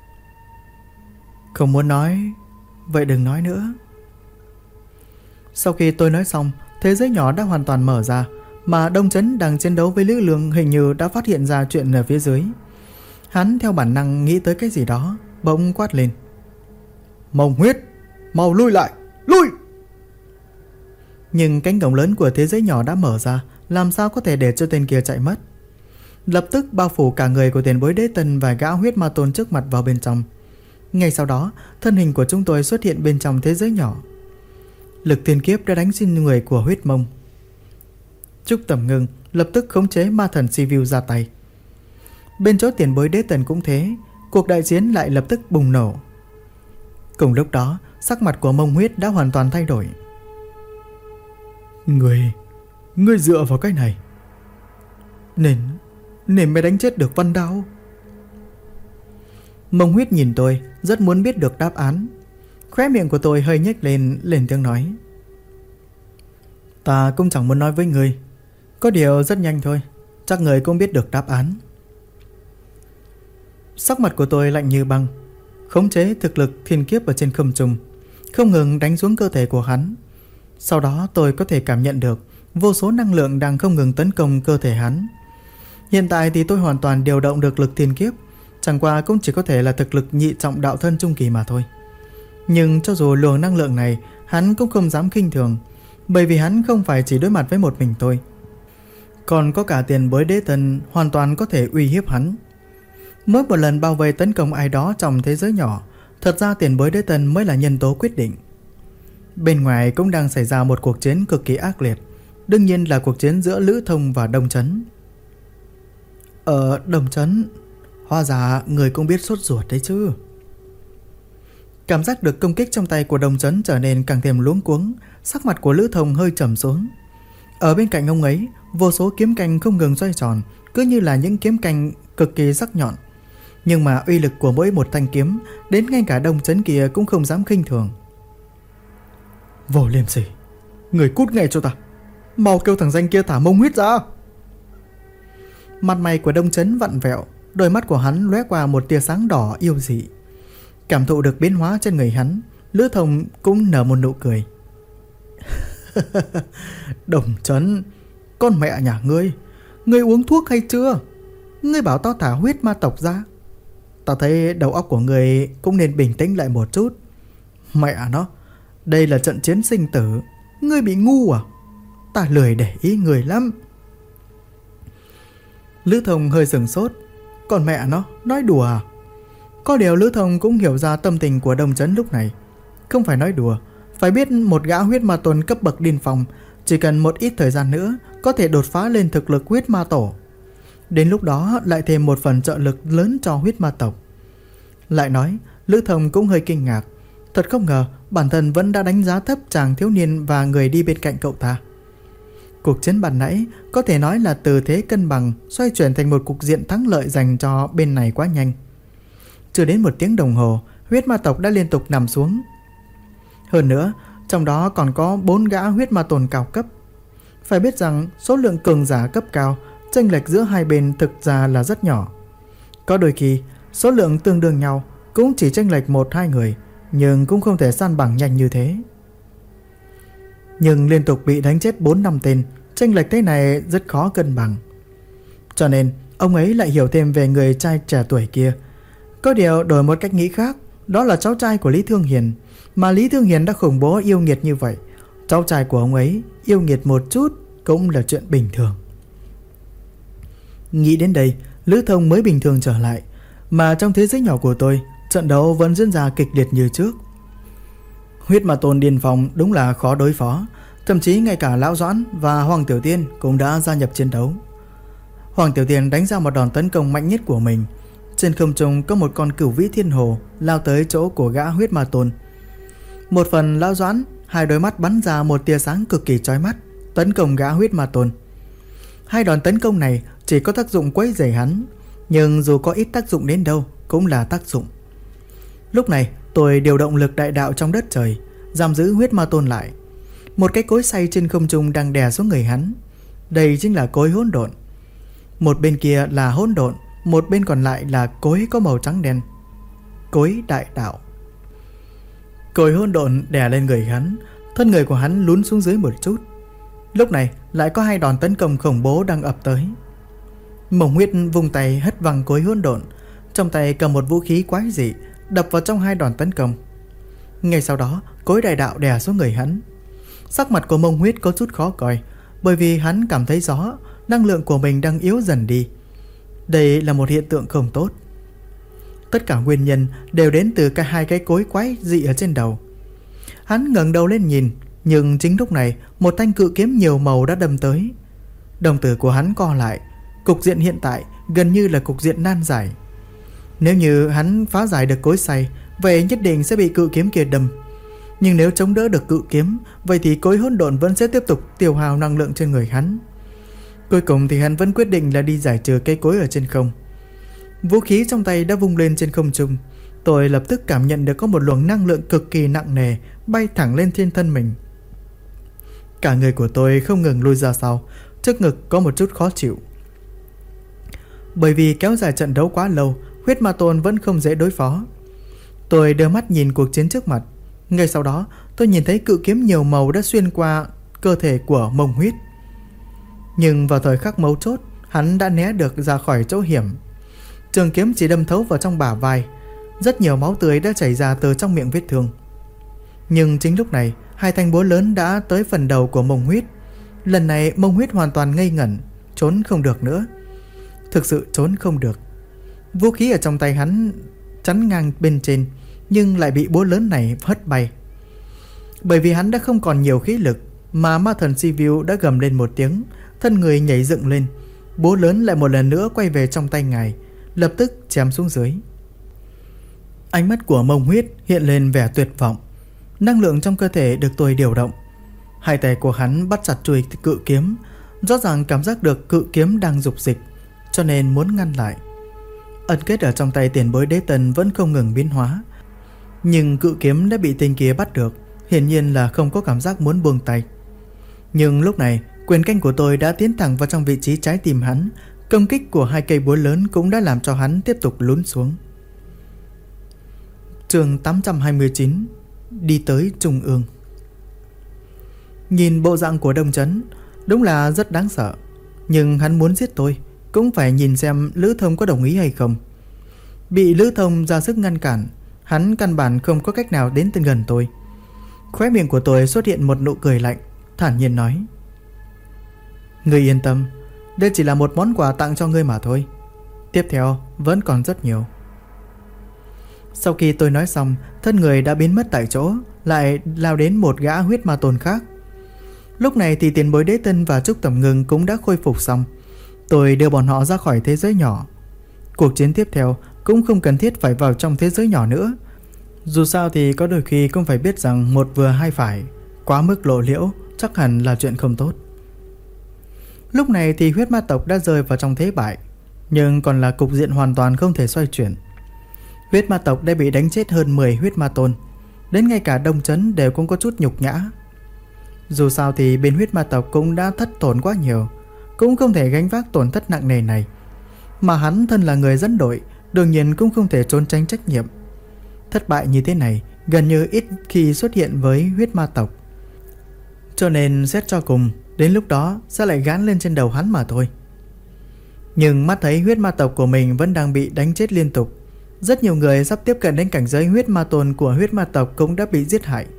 Không muốn nói, vậy đừng nói nữa. Sau khi tôi nói xong, thế giới nhỏ đã hoàn toàn mở ra, mà Đông Chấn đang chiến đấu với Lữ Lương hình như đã phát hiện ra chuyện ở phía dưới. Hắn theo bản năng nghĩ tới cái gì đó, bỗng quát lên. Mông huyết, mau lui lại, lui! Nhưng cánh cổng lớn của thế giới nhỏ đã mở ra, làm sao có thể để cho tên kia chạy mất. Lập tức bao phủ cả người của tiền bối Đế Tân và gã huyết ma tôn trước mặt vào bên trong. Ngay sau đó, thân hình của chúng tôi xuất hiện bên trong thế giới nhỏ. Lực thiên kiếp đã đánh xin người của huyết mông. Trúc Tầm Ngưng lập tức khống chế ma thần Sivu ra tay. Bên chỗ tiền bối Đế Tân cũng thế, cuộc đại chiến lại lập tức bùng nổ. Cùng lúc đó, sắc mặt của Mông Huyết đã hoàn toàn thay đổi. Ngươi dựa vào cái này nên mới đánh chết được Văn Đao. Mông Huyết nhìn tôi, rất muốn biết được đáp án. Khóe miệng của tôi hơi nhếch lên, lên tiếng nói: Ta cũng chẳng muốn nói với người, có điều rất nhanh thôi, chắc người cũng biết được đáp án. Sắc mặt của tôi lạnh như băng, khống chế thực lực thiên kiếp ở trên không trung, không ngừng đánh xuống cơ thể của hắn. Sau đó tôi có thể cảm nhận được vô số năng lượng đang không ngừng tấn công cơ thể hắn. Hiện tại thì tôi hoàn toàn điều động được lực thiên kiếp, chẳng qua cũng chỉ có thể là thực lực nhị trọng đạo thân trung kỳ mà thôi. Nhưng cho dù luồng năng lượng này, hắn cũng không dám khinh thường, bởi vì hắn không phải chỉ đối mặt với một mình tôi, còn có cả tiền bối đế tân hoàn toàn có thể uy hiếp hắn. Mỗi một lần bao vây tấn công ai đó trong thế giới nhỏ, thật ra tiền bối đế tân mới là nhân tố quyết định. Bên ngoài cũng đang xảy ra một cuộc chiến cực kỳ ác liệt, đương nhiên là cuộc chiến giữa Lữ Thông và Đông Chấn. Ở Đông Chấn, hóa ra người cũng biết sốt ruột đấy chứ. Cảm giác được công kích trong tay của Đông Chấn trở nên càng thêm luống cuống, sắc mặt của Lữ Thông hơi trầm xuống. Ở bên cạnh ông ấy, vô số kiếm canh không ngừng xoay tròn, cứ như là những kiếm canh cực kỳ sắc nhọn. Nhưng mà uy lực của mỗi một thanh kiếm, đến ngay cả Đông Chấn kia cũng không dám khinh thường. Vô Liêm Sỉ, người cút ngay cho ta, mau kêu thằng danh kia thả Mông Huyết ra. Mặt mày của Đông Chấn vặn vẹo, đôi mắt của hắn lóe qua một tia sáng đỏ yêu dị. Cảm thụ được biến hóa trên người hắn, Lữ Thông cũng nở một nụ cười. Đông Chấn, con mẹ nhà ngươi uống thuốc hay chưa? Ngươi bảo tao thả huyết ma tộc ra. Tao thấy đầu óc của ngươi cũng nên bình tĩnh lại một chút. Mẹ nó, đây là trận chiến sinh tử, ngươi bị ngu à? Ta lười để ý người lắm. Lữ Thông hơi sửng sốt. Còn mẹ nó, nói đùa à? Có điều Lữ Thông cũng hiểu ra tâm tình của Đông Chấn lúc này. Không phải nói đùa, phải biết một gã huyết ma tôn cấp bậc điên phong, chỉ cần một ít thời gian nữa có thể đột phá lên thực lực huyết ma tổ. Đến lúc đó lại thêm một phần trợ lực lớn cho huyết ma tộc. Lại nói, Lữ Thông cũng hơi kinh ngạc. Thật không ngờ bản thân vẫn đã đánh giá thấp chàng thiếu niên và người đi bên cạnh cậu ta. Cuộc chiến ban nãy có thể nói là từ thế cân bằng xoay chuyển thành một cục diện thắng lợi dành cho bên này quá nhanh. Chưa đến 1 tiếng đồng hồ, huyết ma tộc đã liên tục nằm xuống. Hơn nữa, trong đó còn có 4 gã huyết ma tồn cao cấp. Phải biết rằng số lượng cường giả cấp cao, chênh lệch giữa hai bên thực ra là rất nhỏ. Có đôi khi, số lượng tương đương nhau cũng chỉ chênh lệch 1-2 người, nhưng cũng không thể san bằng nhanh như thế. Nhưng liên tục bị đánh chết 4-5 tên, chênh lệch thế này rất khó cân bằng. Cho nên ông ấy lại hiểu thêm về người trai trẻ tuổi kia. Có điều đổi một cách nghĩ khác, đó là cháu trai của Lý Thương Hiền. Mà Lý Thương Hiền đã khủng bố yêu nghiệt như vậy, cháu trai của ông ấy yêu nghiệt một chút cũng là chuyện bình thường. Nghĩ đến đây, Lữ Thông mới bình thường trở lại. Mà trong thế giới nhỏ của tôi, trận đấu vẫn diễn ra kịch liệt như trước. Huyết ma tôn điên phong đúng là khó đối phó. Thậm chí ngay cả Lão Doãn và Hoàng Tiểu Tiên cũng đã gia nhập chiến đấu. Hoàng Tiểu Tiên đánh ra một đòn tấn công mạnh nhất của mình. Trên không trung có một con cửu vĩ thiên hồ lao tới chỗ của gã huyết ma tôn. Một phần Lão Doãn, hai đôi mắt bắn ra một tia sáng cực kỳ chói mắt, tấn công gã huyết ma tôn. Hai đòn tấn công này chỉ có tác dụng quấy rầy hắn, nhưng dù có ít tác dụng đến đâu cũng là tác dụng. Lúc này tôi điều động lực đại đạo trong đất trời, giam giữ huyết ma tôn lại. Một cái cối xay trên không trung đang đè xuống người hắn. Đây chính là cối hỗn độn. Một bên kia là hỗn độn, một bên còn lại là cối có màu trắng đen. Cối đại đạo. Cối hỗn độn đè lên người hắn, thân người của hắn lún xuống dưới một chút. Lúc này lại có hai đòn tấn công khủng bố đang ập tới. Mông Huyết vung tay hất văng cối hỗn độn, trong tay cầm một vũ khí quái dị đập vào trong hai đòn tấn công. Ngay sau đó cối đại đạo đè xuống người hắn. Sắc mặt của Mông Huyết có chút khó coi, bởi vì hắn cảm thấy rõ năng lượng của mình đang yếu dần đi. Đây là một hiện tượng không tốt. Tất cả nguyên nhân đều đến từ cả hai cái cối quái dị ở trên đầu. Hắn ngẩng đầu lên nhìn, nhưng chính lúc này một thanh cự kiếm nhiều màu đã đâm tới. Đồng tử của hắn co lại. Cục diện hiện tại gần như là cục diện nan giải. Nếu như hắn phá giải được cối xay, vậy nhất định sẽ bị cự kiếm kia đâm. Nhưng nếu chống đỡ được cự kiếm, vậy thì cối hỗn độn vẫn sẽ tiếp tục tiêu hao năng lượng trên người hắn. Cuối cùng thì hắn vẫn quyết định là đi giải trừ cây cối ở trên không. Vũ khí trong tay đã vung lên trên không trung. Tôi lập tức cảm nhận được có một luồng năng lượng cực kỳ nặng nề bay thẳng lên trên thân mình. Cả người của tôi không ngừng lùi ra sau, trước ngực có một chút khó chịu. Bởi vì kéo dài trận đấu quá lâu, huyết ma tôn vẫn không dễ đối phó. Tôi đưa mắt nhìn cuộc chiến trước mặt. Ngay sau đó tôi nhìn thấy cự kiếm nhiều màu đã xuyên qua cơ thể của Mông Huyết. Nhưng vào thời khắc mấu chốt, hắn đã né được ra khỏi chỗ hiểm. Trường kiếm chỉ đâm thấu vào trong bả vai. Rất nhiều máu tươi đã chảy ra từ trong miệng vết thương. Nhưng chính lúc này, hai thanh búa lớn đã tới phần đầu của Mông Huyết. Lần này Mông Huyết hoàn toàn ngây ngẩn, trốn không được nữa. Thực sự trốn không được. Vũ khí ở trong tay hắn chắn ngang bên trên, nhưng lại bị búa lớn này hất bay. Bởi vì hắn đã không còn nhiều khí lực, mà ma thần Sivu đã gầm lên một tiếng, thân người nhảy dựng lên. Búa lớn lại một lần nữa quay về trong tay ngài, lập tức chém xuống dưới. Ánh mắt của Mông Huyết hiện lên vẻ tuyệt vọng. Năng lượng trong cơ thể được tôi điều động. Hai tay của hắn bắt chặt chuôi cự kiếm, rõ ràng cảm giác được cự kiếm đang dục dịch, cho nên muốn ngăn lại. Ẩn kết ở trong tay tiền bối đế tần vẫn không ngừng biến hóa, nhưng cự kiếm đã bị tên kia bắt được, hiển nhiên là không có cảm giác muốn buông tay. Nhưng lúc này quyền canh của tôi đã tiến thẳng vào trong vị trí trái tim hắn. Công kích của hai cây búa lớn cũng đã làm cho hắn tiếp tục lún xuống. Chương 829, đi tới trung ương. Nhìn bộ dạng của Đông Chấn, đúng là rất đáng sợ. Nhưng hắn muốn giết tôi, cũng phải nhìn xem Lữ Thông có đồng ý hay không. Bị Lữ Thông ra sức ngăn cản, hắn căn bản không có cách nào đến gần tôi. Khóe miệng của tôi xuất hiện một nụ cười lạnh, thản nhiên nói: "Ngươi yên tâm, đây chỉ là một món quà tặng cho ngươi mà thôi. Tiếp theo vẫn còn rất nhiều." Sau khi tôi nói xong, thân người đã biến mất tại chỗ, lại lao đến một gã huyết ma tôn khác. Lúc này thì tiền bối đế tân và Trúc Tầm Ngưng cũng đã khôi phục xong. Tôi đưa bọn họ ra khỏi thế giới nhỏ. Cuộc chiến tiếp theo cũng không cần thiết phải vào trong thế giới nhỏ nữa. Dù sao thì có đôi khi cũng phải biết rằng một vừa hai phải, quá mức lộ liễu chắc hẳn là chuyện không tốt. Lúc này thì huyết ma tộc đã rơi vào trong thế bại, nhưng còn là cục diện hoàn toàn không thể xoay chuyển. Huyết ma tộc đã bị đánh chết hơn 10 huyết ma tôn, đến ngay cả Đông Chấn đều cũng có chút nhục nhã. Dù sao thì bên huyết ma tộc cũng đã thất tổn quá nhiều, cũng không thể gánh vác tổn thất nặng nề này. Mà hắn thân là người dẫn đội, đương nhiên cũng không thể trốn tránh trách nhiệm. Thất bại như thế này gần như ít khi xuất hiện với huyết ma tộc, cho nên xét cho cùng, đến lúc đó sẽ lại gán lên trên đầu hắn mà thôi. Nhưng mắt thấy huyết ma tộc của mình vẫn đang bị đánh chết liên tục, rất nhiều người sắp tiếp cận đến cảnh giới huyết ma tôn của huyết ma tộc cũng đã bị giết hại.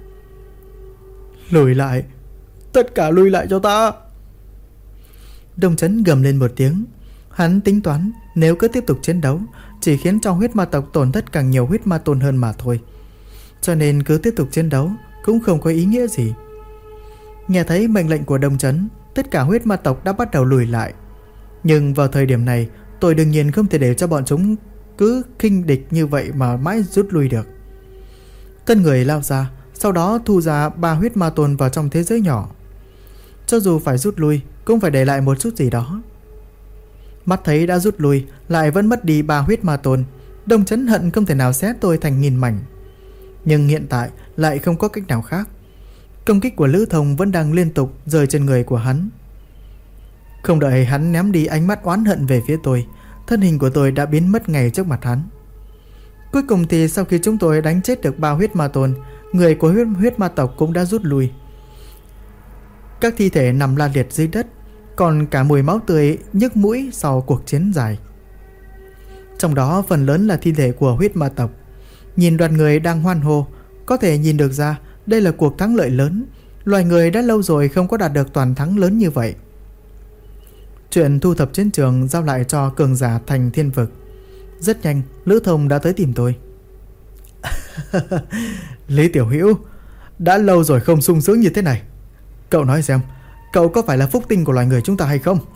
"Lùi lại, tất cả lùi lại cho ta!" Đông Chấn gầm lên một tiếng. Hắn tính toán nếu cứ tiếp tục chiến đấu chỉ khiến cho huyết ma tộc tổn thất càng nhiều huyết ma tôn hơn mà thôi, cho nên cứ tiếp tục chiến đấu cũng không có ý nghĩa gì. Nghe thấy mệnh lệnh của Đông Chấn, tất cả huyết ma tộc đã bắt đầu lùi lại. Nhưng vào thời điểm này, tôi đương nhiên không thể để cho bọn chúng cứ khinh địch như vậy mà mãi rút lui được. Thân người lao ra, sau đó thu ra 3 huyết ma tôn vào trong thế giới nhỏ. Cho dù phải rút lui cũng phải để lại một chút gì đó. Mắt thấy đã rút lui lại vẫn mất đi 3 huyết ma tôn, Đông Chấn hận không thể nào xé tôi thành nghìn mảnh. Nhưng hiện tại lại không có cách nào khác. Công kích của Lữ Thông vẫn đang liên tục rơi trên người của hắn. Không đợi hắn ném đi ánh mắt oán hận về phía tôi, thân hình của tôi đã biến mất ngay trước mặt hắn. Cuối cùng thì sau khi chúng tôi đánh chết được 3 huyết ma tôn, người của huyết ma tộc cũng đã rút lui. Các thi thể nằm la liệt dưới đất, còn cả mùi máu tươi nhức mũi sau cuộc chiến dài. Trong đó phần lớn là thi thể của huyết ma tộc. Nhìn đoàn người đang hoan hô, có thể nhìn được ra đây là cuộc thắng lợi lớn. Loài người đã lâu rồi không có đạt được toàn thắng lớn như vậy. Chuyện thu thập chiến trường giao lại cho cường giả thành thiên vực. Rất nhanh Lữ Thông đã tới tìm tôi. "Lý Tiểu Hữu, đã lâu rồi không sung sướng như thế này. Cậu nói xem, cậu có phải là phúc tinh của loài người chúng ta hay không?"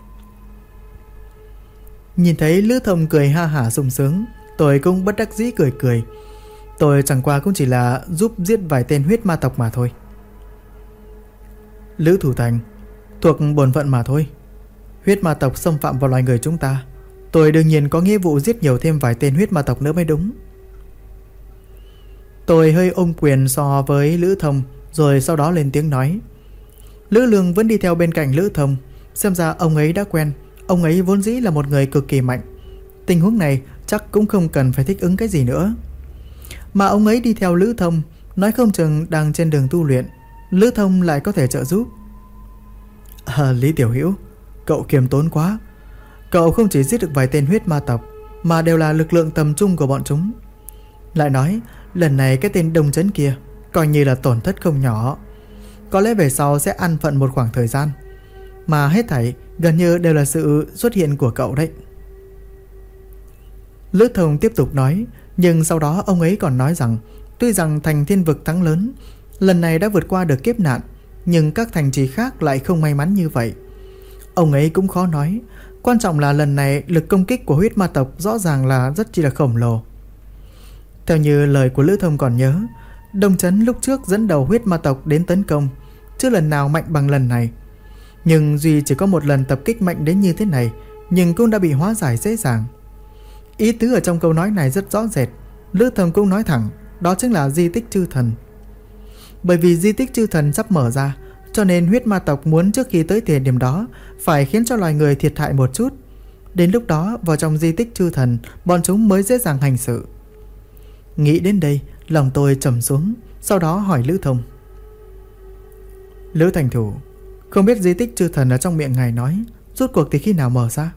Nhìn thấy Lữ Thông cười ha hả sung sướng, tôi cũng bất đắc dĩ cười cười. Tôi chẳng qua cũng chỉ là giúp giết vài tên huyết ma tộc mà thôi. Lữ Thủ Thành, thuộc bổn phận mà thôi. Huyết ma tộc xâm phạm vào loài người chúng ta, tôi đương nhiên có nghĩa vụ giết nhiều thêm vài tên huyết ma tộc nữa mới đúng. Tôi hơi ôm quyền so với Lữ Thông, rồi sau đó lên tiếng nói. Lữ Lương vẫn đi theo bên cạnh Lữ Thông, xem ra ông ấy đã quen. Ông ấy vốn dĩ là một người cực kỳ mạnh, tình huống này chắc cũng không cần phải thích ứng cái gì nữa. Mà ông ấy đi theo Lữ Thông, nói không chừng đang trên đường tu luyện, Lữ Thông lại có thể trợ giúp. Lý Tiểu Hữu, cậu kiềm tốn quá. Cậu không chỉ giết được vài tên huyết ma tộc, mà đều là lực lượng tầm trung của bọn chúng. Lại nói, lần này cái tên Đông Chấn kia coi như là tổn thất không nhỏ. Có lẽ về sau sẽ ăn phận một khoảng thời gian, mà hết thảy gần như đều là sự xuất hiện của cậu đấy. Lữ Thông tiếp tục nói, nhưng sau đó ông ấy còn nói rằng tuy rằng thành Thiên Vực thắng lớn, lần này đã vượt qua được kiếp nạn, nhưng các thành trì khác lại không may mắn như vậy. Ông ấy cũng khó nói, quan trọng là lần này lực công kích của huyết ma tộc rõ ràng là rất chi là khổng lồ. Theo như lời của Lữ Thông còn nhớ, Đông Chấn lúc trước dẫn đầu huyết ma tộc đến tấn công, chưa lần nào mạnh bằng lần này. Nhưng duy chỉ có một lần tập kích mạnh đến như thế này, nhưng cũng đã bị hóa giải dễ dàng. Ý tứ ở trong câu nói này rất rõ rệt. Lữ Thông cũng nói thẳng, đó chính là di tích chư thần. Bởi vì di tích chư thần sắp mở ra, cho nên huyết ma tộc muốn trước khi tới thời điểm đó phải khiến cho loài người thiệt hại một chút. Đến lúc đó vào trong di tích chư thần, bọn chúng mới dễ dàng hành sự. Nghĩ đến đây, lòng tôi trầm xuống, sau đó hỏi Lữ Thông. Lữ thành thủ, không biết di tích chư thần ở trong miệng ngài nói rốt cuộc thì khi nào mở ra?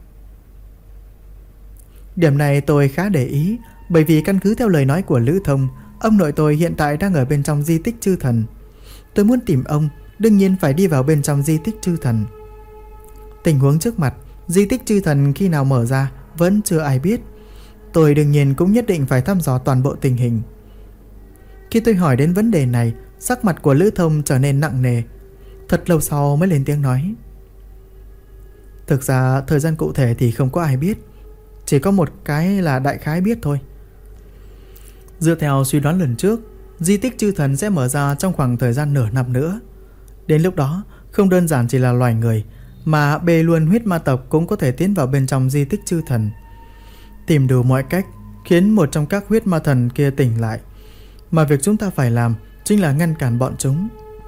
Điểm này tôi khá để ý, bởi vì căn cứ theo lời nói của Lữ Thông, ông nội tôi hiện tại đang ở bên trong di tích chư thần. Tôi muốn tìm ông, đương nhiên phải đi vào bên trong di tích chư thần. Tình huống trước mặt, di tích chư thần khi nào mở ra vẫn chưa ai biết. Tôi đương nhiên cũng nhất định phải thăm dò toàn bộ tình hình. Khi tôi hỏi đến vấn đề này, sắc mặt của Lữ Thông trở nên nặng nề. Thật lâu sau mới lên tiếng nói. Thực ra thời gian cụ thể thì không có ai biết, chỉ có một cái là đại khái biết thôi. Dựa theo suy đoán lần trước, di tích chư thần sẽ mở ra trong khoảng thời gian nửa năm nữa. Đến lúc đó, không đơn giản chỉ là loài người, mà bề luân huyết ma tộc cũng có thể tiến vào bên trong di tích chư thần, tìm đủ mọi cách khiến một trong các huyết ma thần kia tỉnh lại. Mà việc chúng ta phải làm chính là ngăn cản bọn chúng.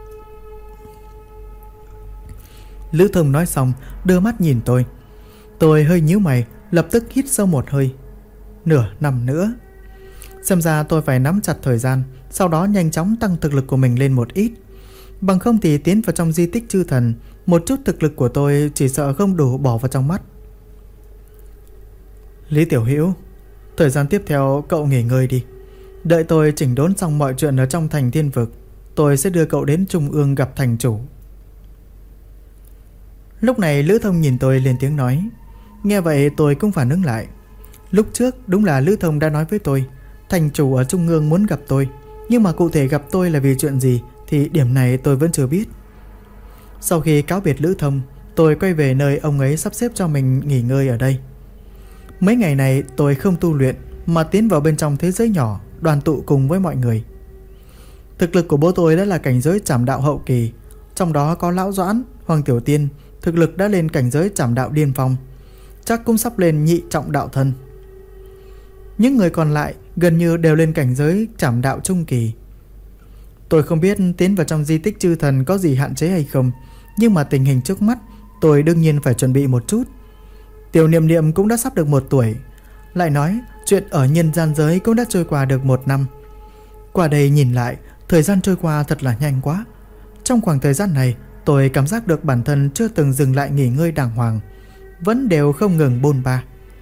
Lữ Thông nói xong, đưa mắt nhìn tôi. Tôi hơi nhíu mày, lập tức hít sâu một hơi. Nửa năm nữa. Xem ra tôi phải nắm chặt thời gian, sau đó nhanh chóng tăng thực lực của mình lên một ít. Bằng không thì tiến vào trong di tích chư thần, một chút thực lực của tôi chỉ sợ không đủ bỏ vào trong mắt. Lý Tiểu Hữu, thời gian tiếp theo cậu nghỉ ngơi đi. Đợi tôi chỉnh đốn xong mọi chuyện ở trong thành Thiên Vực, tôi sẽ đưa cậu đến Trung ương gặp thành chủ. Lúc này Lữ Thông nhìn tôi lên tiếng nói. Nghe vậy tôi cũng phản ứng lại. Lúc trước đúng là Lữ Thông đã nói với tôi, thành chủ ở Trung ương muốn gặp tôi, nhưng mà cụ thể gặp tôi là vì chuyện gì thì điểm này tôi vẫn chưa biết. Sau khi cáo biệt Lữ Thông, tôi quay về nơi ông ấy sắp xếp cho mình nghỉ ngơi ở đây. Mấy ngày này tôi không tu luyện mà tiến vào bên trong thế giới nhỏ, đoàn tụ cùng với mọi người. Thực lực của bố tôi đã là cảnh giới trảm đạo hậu kỳ, trong đó có Lão Doãn, Hoàng Tiểu Tiên, thực lực đã lên cảnh giới trảm đạo điên phong, chắc cũng sắp lên nhị trọng đạo thân. Những người còn lại gần như đều lên cảnh giới trảm đạo trung kỳ. Tôi không biết tiến vào trong di tích chư thần có gì hạn chế hay không, nhưng mà tình hình trước mắt tôi đương nhiên phải chuẩn bị một chút. Tiểu Niệm Niệm cũng đã sắp được 1 tuổi. Lại nói chuyện ở nhân gian giới cũng đã trôi qua được 1 năm. Qua đây nhìn lại, thời gian trôi qua thật là nhanh quá. Trong khoảng thời gian này, tôi cảm giác được bản thân chưa từng dừng lại nghỉ ngơi đàng hoàng, vẫn đều không ngừng bôn ba.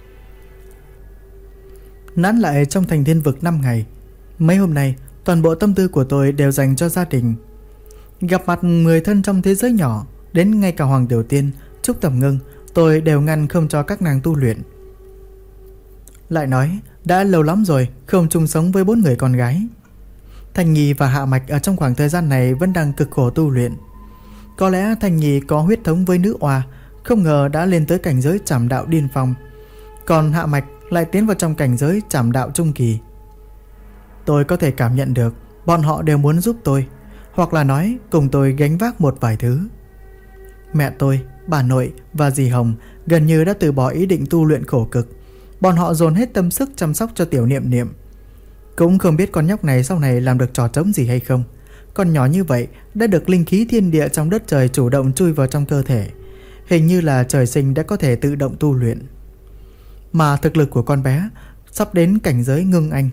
Nán lại trong thành Thiên Vực 5 ngày. Mấy hôm nay, toàn bộ tâm tư của tôi đều dành cho gia đình. Gặp mặt người thân trong thế giới nhỏ, đến ngay cả Hoàng Tiểu Tiên, Trúc Tầm Ngưng, tôi đều ngăn không cho các nàng tu luyện. Lại nói, đã lâu lắm rồi không chung sống với 4 người con gái. Thanh Nhi và Hạ Mạch ở trong khoảng thời gian này vẫn đang cực khổ tu luyện. Có lẽ Thanh Nhi có huyết thống với nữ oa, không ngờ đã lên tới cảnh giới trảm đạo điên phong, còn Hạ Mạch lại tiến vào trong cảnh giới trảm đạo trung kỳ. Tôi có thể cảm nhận được bọn họ đều muốn giúp tôi, hoặc là nói cùng tôi gánh vác một vài thứ. Mẹ tôi, bà nội và dì Hồng gần như đã từ bỏ ý định tu luyện khổ cực. Bọn họ dồn hết tâm sức chăm sóc cho tiểu Niệm Niệm. Cũng không biết con nhóc này sau này làm được trò trống gì hay không. Con nhỏ như vậy đã được linh khí thiên địa trong đất trời chủ động chui vào trong cơ thể. Hình như là trời sinh đã có thể tự động tu luyện. Mà thực lực của con bé sắp đến cảnh giới ngưng anh.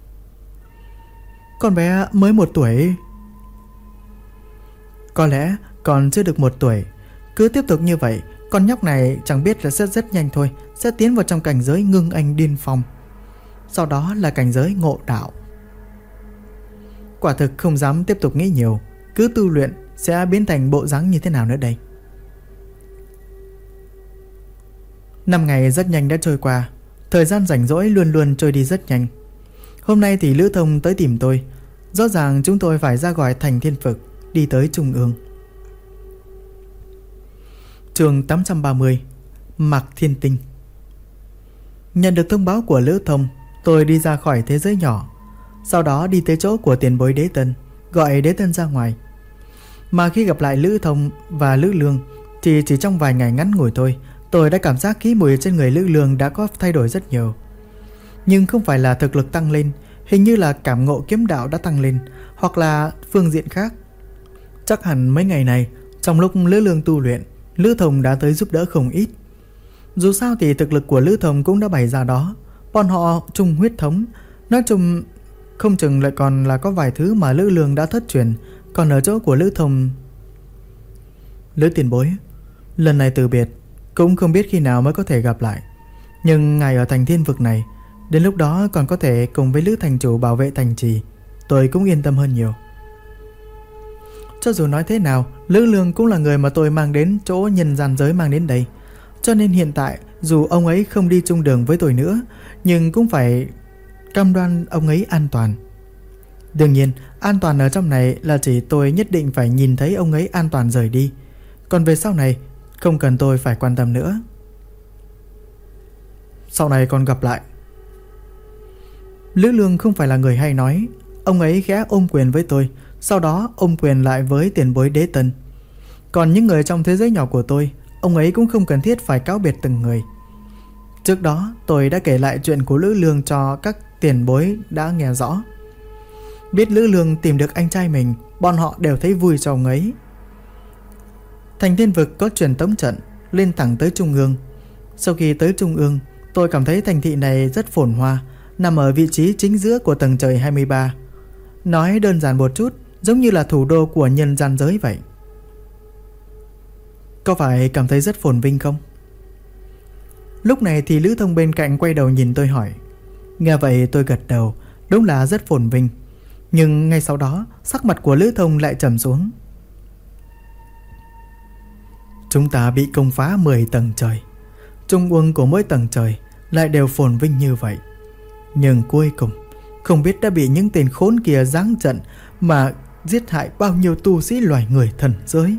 Con bé mới 1 tuổi. Có lẽ còn chưa được 1 tuổi. Cứ tiếp tục như vậy, con nhóc này chẳng biết là rất nhanh thôi sẽ tiến vào trong cảnh giới ngưng anh điên phong. Sau đó là cảnh giới ngộ đạo. Quả thực không dám tiếp tục nghĩ nhiều. Cứ tu luyện sẽ biến thành bộ dáng như thế nào nữa đây. 5 ngày rất nhanh đã trôi qua. Thời gian rảnh rỗi luôn luôn trôi đi rất nhanh. Hôm nay thì Lữ Thông tới tìm tôi. Rõ ràng chúng tôi phải ra khỏi thành Thiên Phực, đi tới Trung ương. Chương 830 Mạc Thiên Tinh. Nhận được thông báo của Lữ Thông, tôi đi ra khỏi thế giới nhỏ. Sau đó đi tới chỗ của tiền bối Đế Tân, gọi Đế Tân ra ngoài. Mà khi gặp lại Lữ Thông và Lữ Lương thì chỉ trong vài ngày ngắn ngủi thôi, tôi đã cảm giác khí mùi trên người Lữ Lương đã có thay đổi rất nhiều. Nhưng không phải là thực lực tăng lên, hình như là cảm ngộ kiếm đạo đã tăng lên, hoặc là phương diện khác. Chắc hẳn mấy ngày này, trong lúc Lữ Lương tu luyện, Lữ Thông đã tới giúp đỡ không ít. Dù sao thì thực lực của Lữ Thông cũng đã bày ra đó. Bọn họ chung huyết thống. Nói chung không chừng lại còn là có vài thứ mà Lữ Lương đã thất truyền. Còn ở chỗ của Lữ Thông. Lữ tiền bối, lần này từ biệt, cũng không biết khi nào mới có thể gặp lại. Nhưng ngài ở thành Thiên Vực này, đến lúc đó còn có thể cùng với Lữ thành chủ bảo vệ thành trì, tôi cũng yên tâm hơn nhiều. Cho dù nói thế nào, Lữ Lương cũng là người mà tôi mang đến chỗ nhân gian giới mang đến đây. Cho nên hiện tại dù ông ấy không đi chung đường với tôi nữa, nhưng cũng phải cam đoan ông ấy an toàn. Đương nhiên, an toàn ở trong này là chỉ tôi nhất định phải nhìn thấy ông ấy an toàn rời đi. Còn về sau này, không cần tôi phải quan tâm nữa. Sau này còn gặp lại. Lữ Lương không phải là người hay nói. Ông ấy khẽ ôm quyền với tôi, sau đó ôm quyền lại với tiền bối Đế Tân. Còn những người trong thế giới nhỏ của tôi, ông ấy cũng không cần thiết phải cáo biệt từng người. Trước đó tôi đã kể lại chuyện của Lữ Lương cho các tiền bối đã nghe rõ. Biết Lữ Lương tìm được anh trai mình, bọn họ đều thấy vui cho ông ấy. Thành Thiên Vực có truyền tống trận lên thẳng tới Trung ương. Sau khi tới Trung ương, tôi cảm thấy thành thị này rất phồn hoa, nằm ở vị trí chính giữa của tầng trời 23. Nói đơn giản một chút, giống như là thủ đô của nhân gian giới vậy. Có phải cảm thấy rất phồn vinh không? Lúc này thì Lữ Thông bên cạnh quay đầu nhìn tôi hỏi. Nghe vậy tôi gật đầu, đúng là rất phồn vinh. Nhưng ngay sau đó, sắc mặt của Lữ Thông lại trầm xuống. Chúng ta bị công phá 10 tầng trời. Trung ương của mỗi tầng trời lại đều phồn vinh như vậy. Nhưng cuối cùng, không biết đã bị những tên khốn kia giáng trận mà giết hại bao nhiêu tu sĩ loài người thần giới.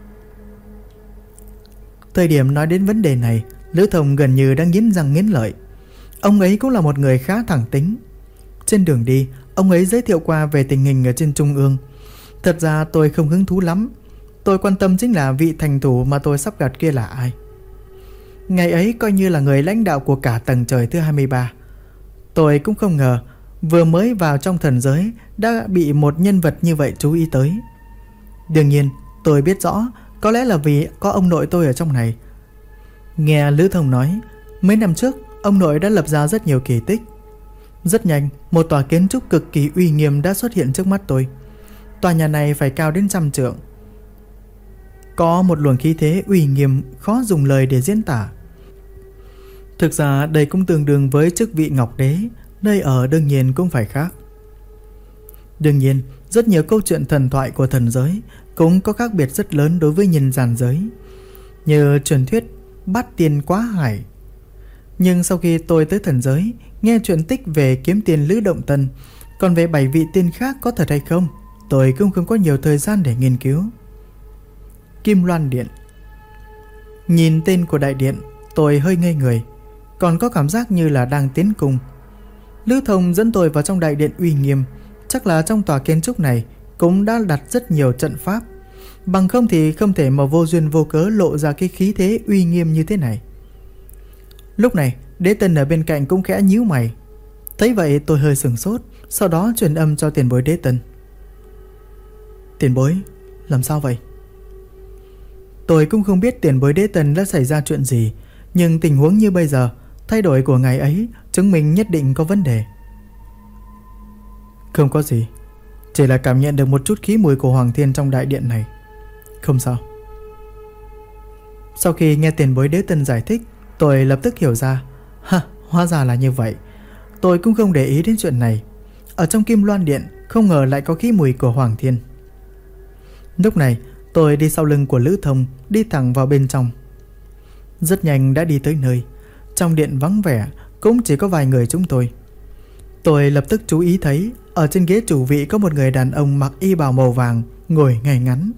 Thời điểm nói đến vấn đề này, Lữ Thông gần như đang nghiến răng nghiến lợi. Ông ấy cũng là một người khá thẳng tính. Trên đường đi, ông ấy giới thiệu qua về tình hình ở trên Trung ương. Thật ra tôi không hứng thú lắm. Tôi quan tâm chính là vị thành thủ mà tôi sắp gặp kia là ai. Ngày ấy coi như là người lãnh đạo của cả tầng trời thứ 23. Tôi cũng không ngờ vừa mới vào trong thần giới đã bị một nhân vật như vậy chú ý tới. Đương nhiên tôi biết rõ, có lẽ là vì có ông nội tôi ở trong này. Nghe Lữ Thông nói, mấy năm trước ông nội đã lập ra rất nhiều kỳ tích. Rất nhanh, một tòa kiến trúc cực kỳ uy nghiêm đã xuất hiện trước mắt tôi. Tòa nhà này phải cao đến 100 trượng. Có một luồng khí thế uy nghiêm khó dùng lời để diễn tả. Thực ra đây cũng tương đương với chức vị Ngọc Đế, nơi ở đương nhiên cũng phải khác. Đương nhiên, rất nhiều câu chuyện thần thoại của thần giới cũng có khác biệt rất lớn đối với nhân gian giới, như truyền thuyết Bát Tiên Quá Hải. Nhưng sau khi tôi tới thần giới, nghe chuyện tích về kiếm tiền Lữ Động Tân, còn về 7 vị tiên khác có thật hay không, tôi cũng không có nhiều thời gian để nghiên cứu. Kim Loan Điện. Nhìn tên của đại điện, tôi hơi ngây người, còn có cảm giác như là đang tiến cung. Lữ Thông dẫn tôi vào trong đại điện uy nghiêm. Chắc là trong tòa kiến trúc này cũng đã đặt rất nhiều trận pháp. Bằng không thì không thể mà vô duyên vô cớ lộ ra cái khí thế uy nghiêm như thế này. Lúc này Đế Tân ở bên cạnh cũng khẽ nhíu mày. Thấy vậy tôi hơi sửng sốt, sau đó truyền âm cho tiền bối Đế Tân. Tiền bối, làm sao vậy? Tôi cũng không biết tiền bối Đế Tân đã xảy ra chuyện gì, nhưng tình huống như bây giờ, thay đổi của ngày ấy chứng minh nhất định có vấn đề. Không có gì, chỉ là cảm nhận được một chút khí mùi của Hoàng Thiên trong đại điện này. Không sao. Sau khi nghe tiền bối Đế Tân giải thích, tôi lập tức hiểu ra. Hóa ra là như vậy. Tôi cũng không để ý đến chuyện này. Ở trong Kim Loan Điện không ngờ lại có khí mùi của Hoàng Thiên. Lúc này tôi đi sau lưng của Lữ Thông, đi thẳng vào bên trong. Rất nhanh đã đi tới nơi. Trong điện vắng vẻ, cũng chỉ có vài người chúng tôi. Tôi lập tức chú ý thấy ở trên ghế chủ vị có một người đàn ông mặc y bào màu vàng ngồi ngay ngắn.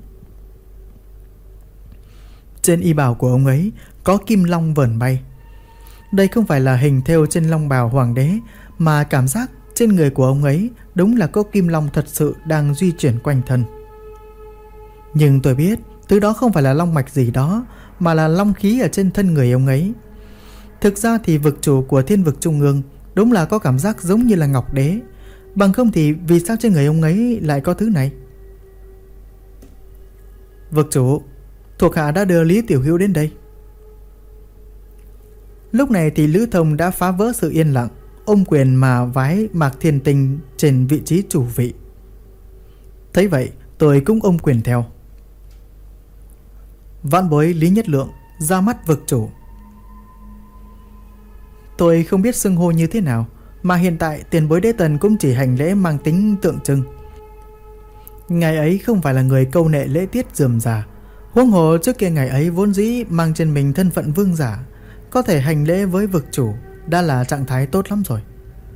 Trên y bào của ông ấy có kim long vờn bay. Đây không phải là hình thêu trên long bào hoàng đế, mà cảm giác trên người của ông ấy đúng là có kim long thật sự đang di chuyển quanh thân. Nhưng tôi biết thứ đó không phải là long mạch gì đó, mà là long khí ở trên thân người ông ấy. Thực ra thì vực chủ của Thiên Vực Trung ương đúng là có cảm giác giống như là ngọc đế. Bằng không thì vì sao trên người ông ấy lại có thứ này? Vực chủ, thuộc hạ đã đưa Lý Tiểu Hữu đến đây. Lúc này thì Lữ Thông đã phá vỡ sự yên lặng, ôm quyền mà vái Mạc Thiên Tinh trên vị trí chủ vị. Thấy vậy tôi cũng ôm quyền theo. Vãn bối Lý Nhất Lượng ra mắt vực chủ. Tôi không biết xưng hô như thế nào, mà hiện tại tiền bối Đế Tần cũng chỉ hành lễ mang tính tượng trưng. Ngày ấy không phải là người câu nệ lễ tiết rườm rà, huống hồ trước kia ngày ấy vốn dĩ mang trên mình thân phận vương giả, có thể hành lễ với vực chủ đã là trạng thái tốt lắm rồi.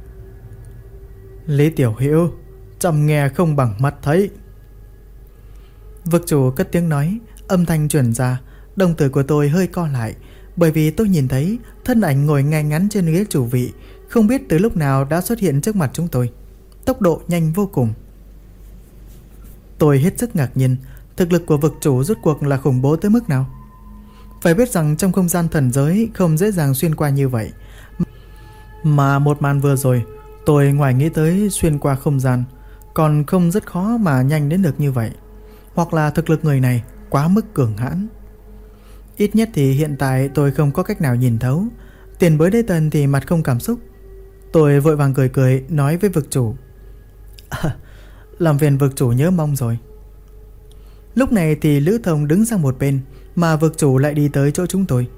Lý Tiểu Hữu, trầm nghe không bằng mắt thấy. Vực chủ cất tiếng nói, âm thanh truyền ra, đồng tử của tôi hơi co lại, bởi vì tôi nhìn thấy thân ảnh ngồi ngay ngắn trên ghế chủ vị, không biết từ lúc nào đã xuất hiện trước mặt chúng tôi, tốc độ nhanh vô cùng. Tôi hết sức ngạc nhiên, thực lực của vực chủ rốt cuộc là khủng bố tới mức nào. Phải biết rằng trong không gian thần giới không dễ dàng xuyên qua như vậy, mà một màn vừa rồi tôi ngoài nghĩ tới xuyên qua không gian, còn không rất khó mà nhanh đến được như vậy. Hoặc là thực lực người này quá mức cường hãn. Ít nhất thì hiện tại tôi không có cách nào nhìn thấu. Tiền bối Đế Tần thì mặt không cảm xúc. Tôi vội vàng cười cười nói với vực chủ, làm phiền vực chủ nhớ mong rồi. Lúc này thì Lữ Thông đứng sang một bên, mà vực chủ lại đi tới chỗ chúng tôi.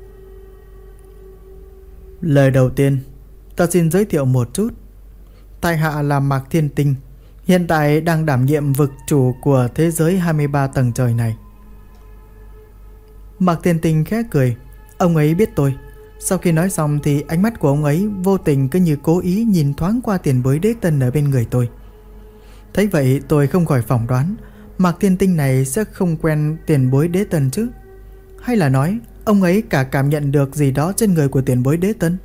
Lời đầu tiên ta xin giới thiệu một chút. Tại hạ là Mạc Thiên Tinh, hiện tại đang đảm nhiệm vực chủ của thế giới 23 tầng trời này. Mạc Thiên Tinh khẽ cười. Ông ấy biết tôi. Sau khi nói xong thì ánh mắt của ông ấy vô tình cứ như cố ý nhìn thoáng qua tiền bối Đế Tân ở bên người tôi. Thấy vậy tôi không khỏi phỏng đoán Mạc Thiên Tinh này sẽ không quen tiền bối Đế Tân chứ, hay là nói ông ấy cả cảm nhận được gì đó trên người của tiền bối Đế Tân.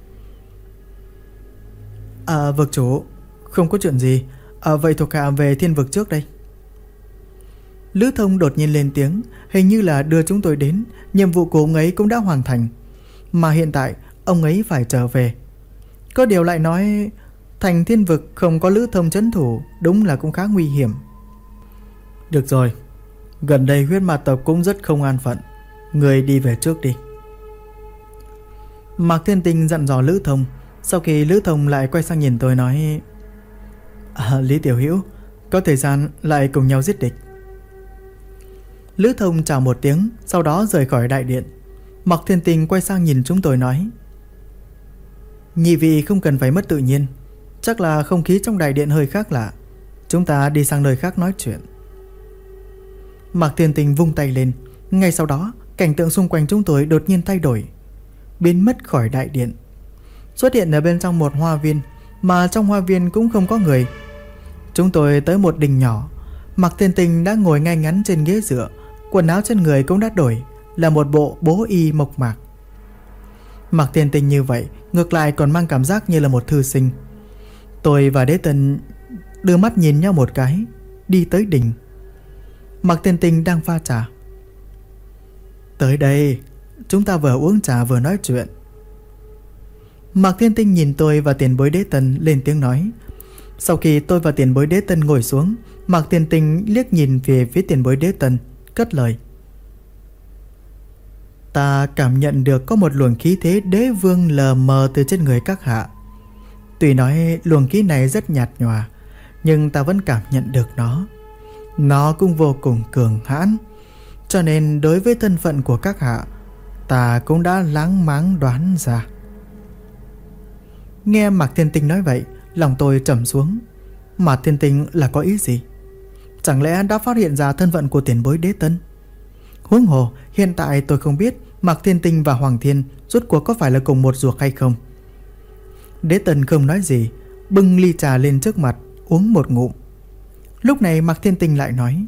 Vực chủ, không có chuyện gì. Vậy thuộc hạ về thiên vực trước đây. Lữ Thông đột nhiên lên tiếng, hình như là đưa chúng tôi đến. Nhiệm vụ của ông ấy cũng đã hoàn thành, mà hiện tại ông ấy phải trở về. Có điều lại nói thành thiên vực không có Lữ Thông trấn thủ, đúng là cũng khá nguy hiểm. Được rồi, gần đây huyết ma tộc cũng rất không an phận, người đi về trước đi. Mạc Thiên Tinh dặn dò Lữ Thông. Sau khi Lữ Thông lại quay sang nhìn tôi nói, Lý Tiểu Hữu, có thời gian lại cùng nhau giết địch. Lữ Thông chào một tiếng, sau đó rời khỏi đại điện. Mạc Thiên Tinh quay sang nhìn chúng tôi nói, nhị vị không cần phải mất tự nhiên, chắc là không khí trong đại điện hơi khác lạ, chúng ta đi sang nơi khác nói chuyện. Mạc Thiên Tinh vung tay lên, ngay sau đó cảnh tượng xung quanh chúng tôi đột nhiên thay đổi, biến mất khỏi đại điện, xuất hiện ở bên trong một hoa viên, mà trong hoa viên cũng không có người. Chúng tôi tới một đình nhỏ. Mạc Thiên Tinh đã ngồi ngay ngắn trên ghế dựa, quần áo trên người cũng đã đổi, là một bộ bố y mộc mạc. Mạc Thiên Tinh như vậy ngược lại còn mang cảm giác như là một thư sinh. Tôi và Đế Tân đưa mắt nhìn nhau một cái, đi tới đình. Mạc Tiên Tinh đang pha trà. Tới đây, chúng ta vừa uống trà vừa nói chuyện. Mạc Tiên Tinh nhìn tôi và tiền bối Đế Tân lên tiếng nói. Sau khi tôi và tiền bối Đế Tân ngồi xuống, Mạc Tiên Tinh liếc nhìn về phía tiền bối Đế Tân, cất lời. Ta cảm nhận được có một luồng khí thế đế vương lờ mờ từ trên người các hạ. Tuy nói luồng khí này rất nhạt nhòa, nhưng ta vẫn cảm nhận được nó. Nó cũng vô cùng cường hãn. Cho nên đối với thân phận của các hạ, ta cũng đã láng máng đoán ra. Nghe Mạc Tiên Tinh nói vậy, lòng tôi trầm xuống. Mạc Tiên Tinh là có ý gì? Chẳng lẽ đã phát hiện ra thân phận của tiền bối Đế Tân? Huống hồ hiện tại tôi không biết Mạc Tiên Tinh và Hoàng Thiên rốt cuộc có phải là cùng một ruột hay không. Đế Tân không nói gì, bưng ly trà lên trước mặt, uống một ngụm. Lúc này Mạc Tiên Tinh lại nói.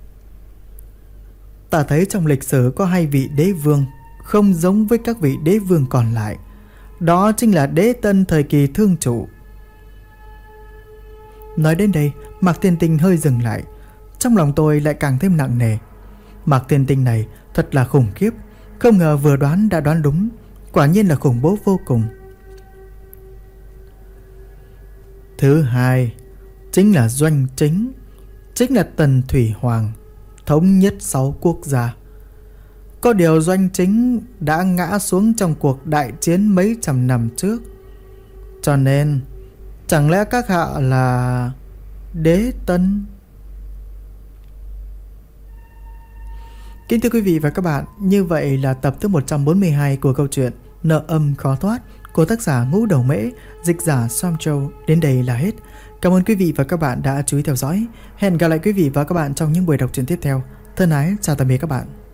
Ta thấy trong lịch sử có 2 vị đế vương không giống với các vị đế vương còn lại. Đó chính là Đế Tân thời kỳ thương chủ. Nói đến đây, Mạc Tiên Tinh hơi dừng lại. Trong lòng tôi lại càng thêm nặng nề. Mạc Tiên Tinh này thật là khủng khiếp. Không ngờ vừa đoán đã đoán đúng. Quả nhiên là khủng bố vô cùng. Thứ hai chính là Doanh Chính, chính là Tần Thủy Hoàng, thống nhất 6 quốc gia. Có điều Doanh Chính đã ngã xuống trong cuộc đại chiến mấy trăm năm trước. Cho nên chẳng lẽ các hạ là Đế Tân? Kính thưa quý vị và các bạn, như vậy là tập thứ 142 của câu chuyện Nợ Âm Khó Thoát của tác giả Ngũ Đầu Mễ, dịch giả Som Châu đến đây là hết. Cảm ơn quý vị và các bạn đã chú ý theo dõi. Hẹn gặp lại quý vị và các bạn trong những buổi đọc truyện tiếp theo. Thân ái chào tạm biệt các bạn.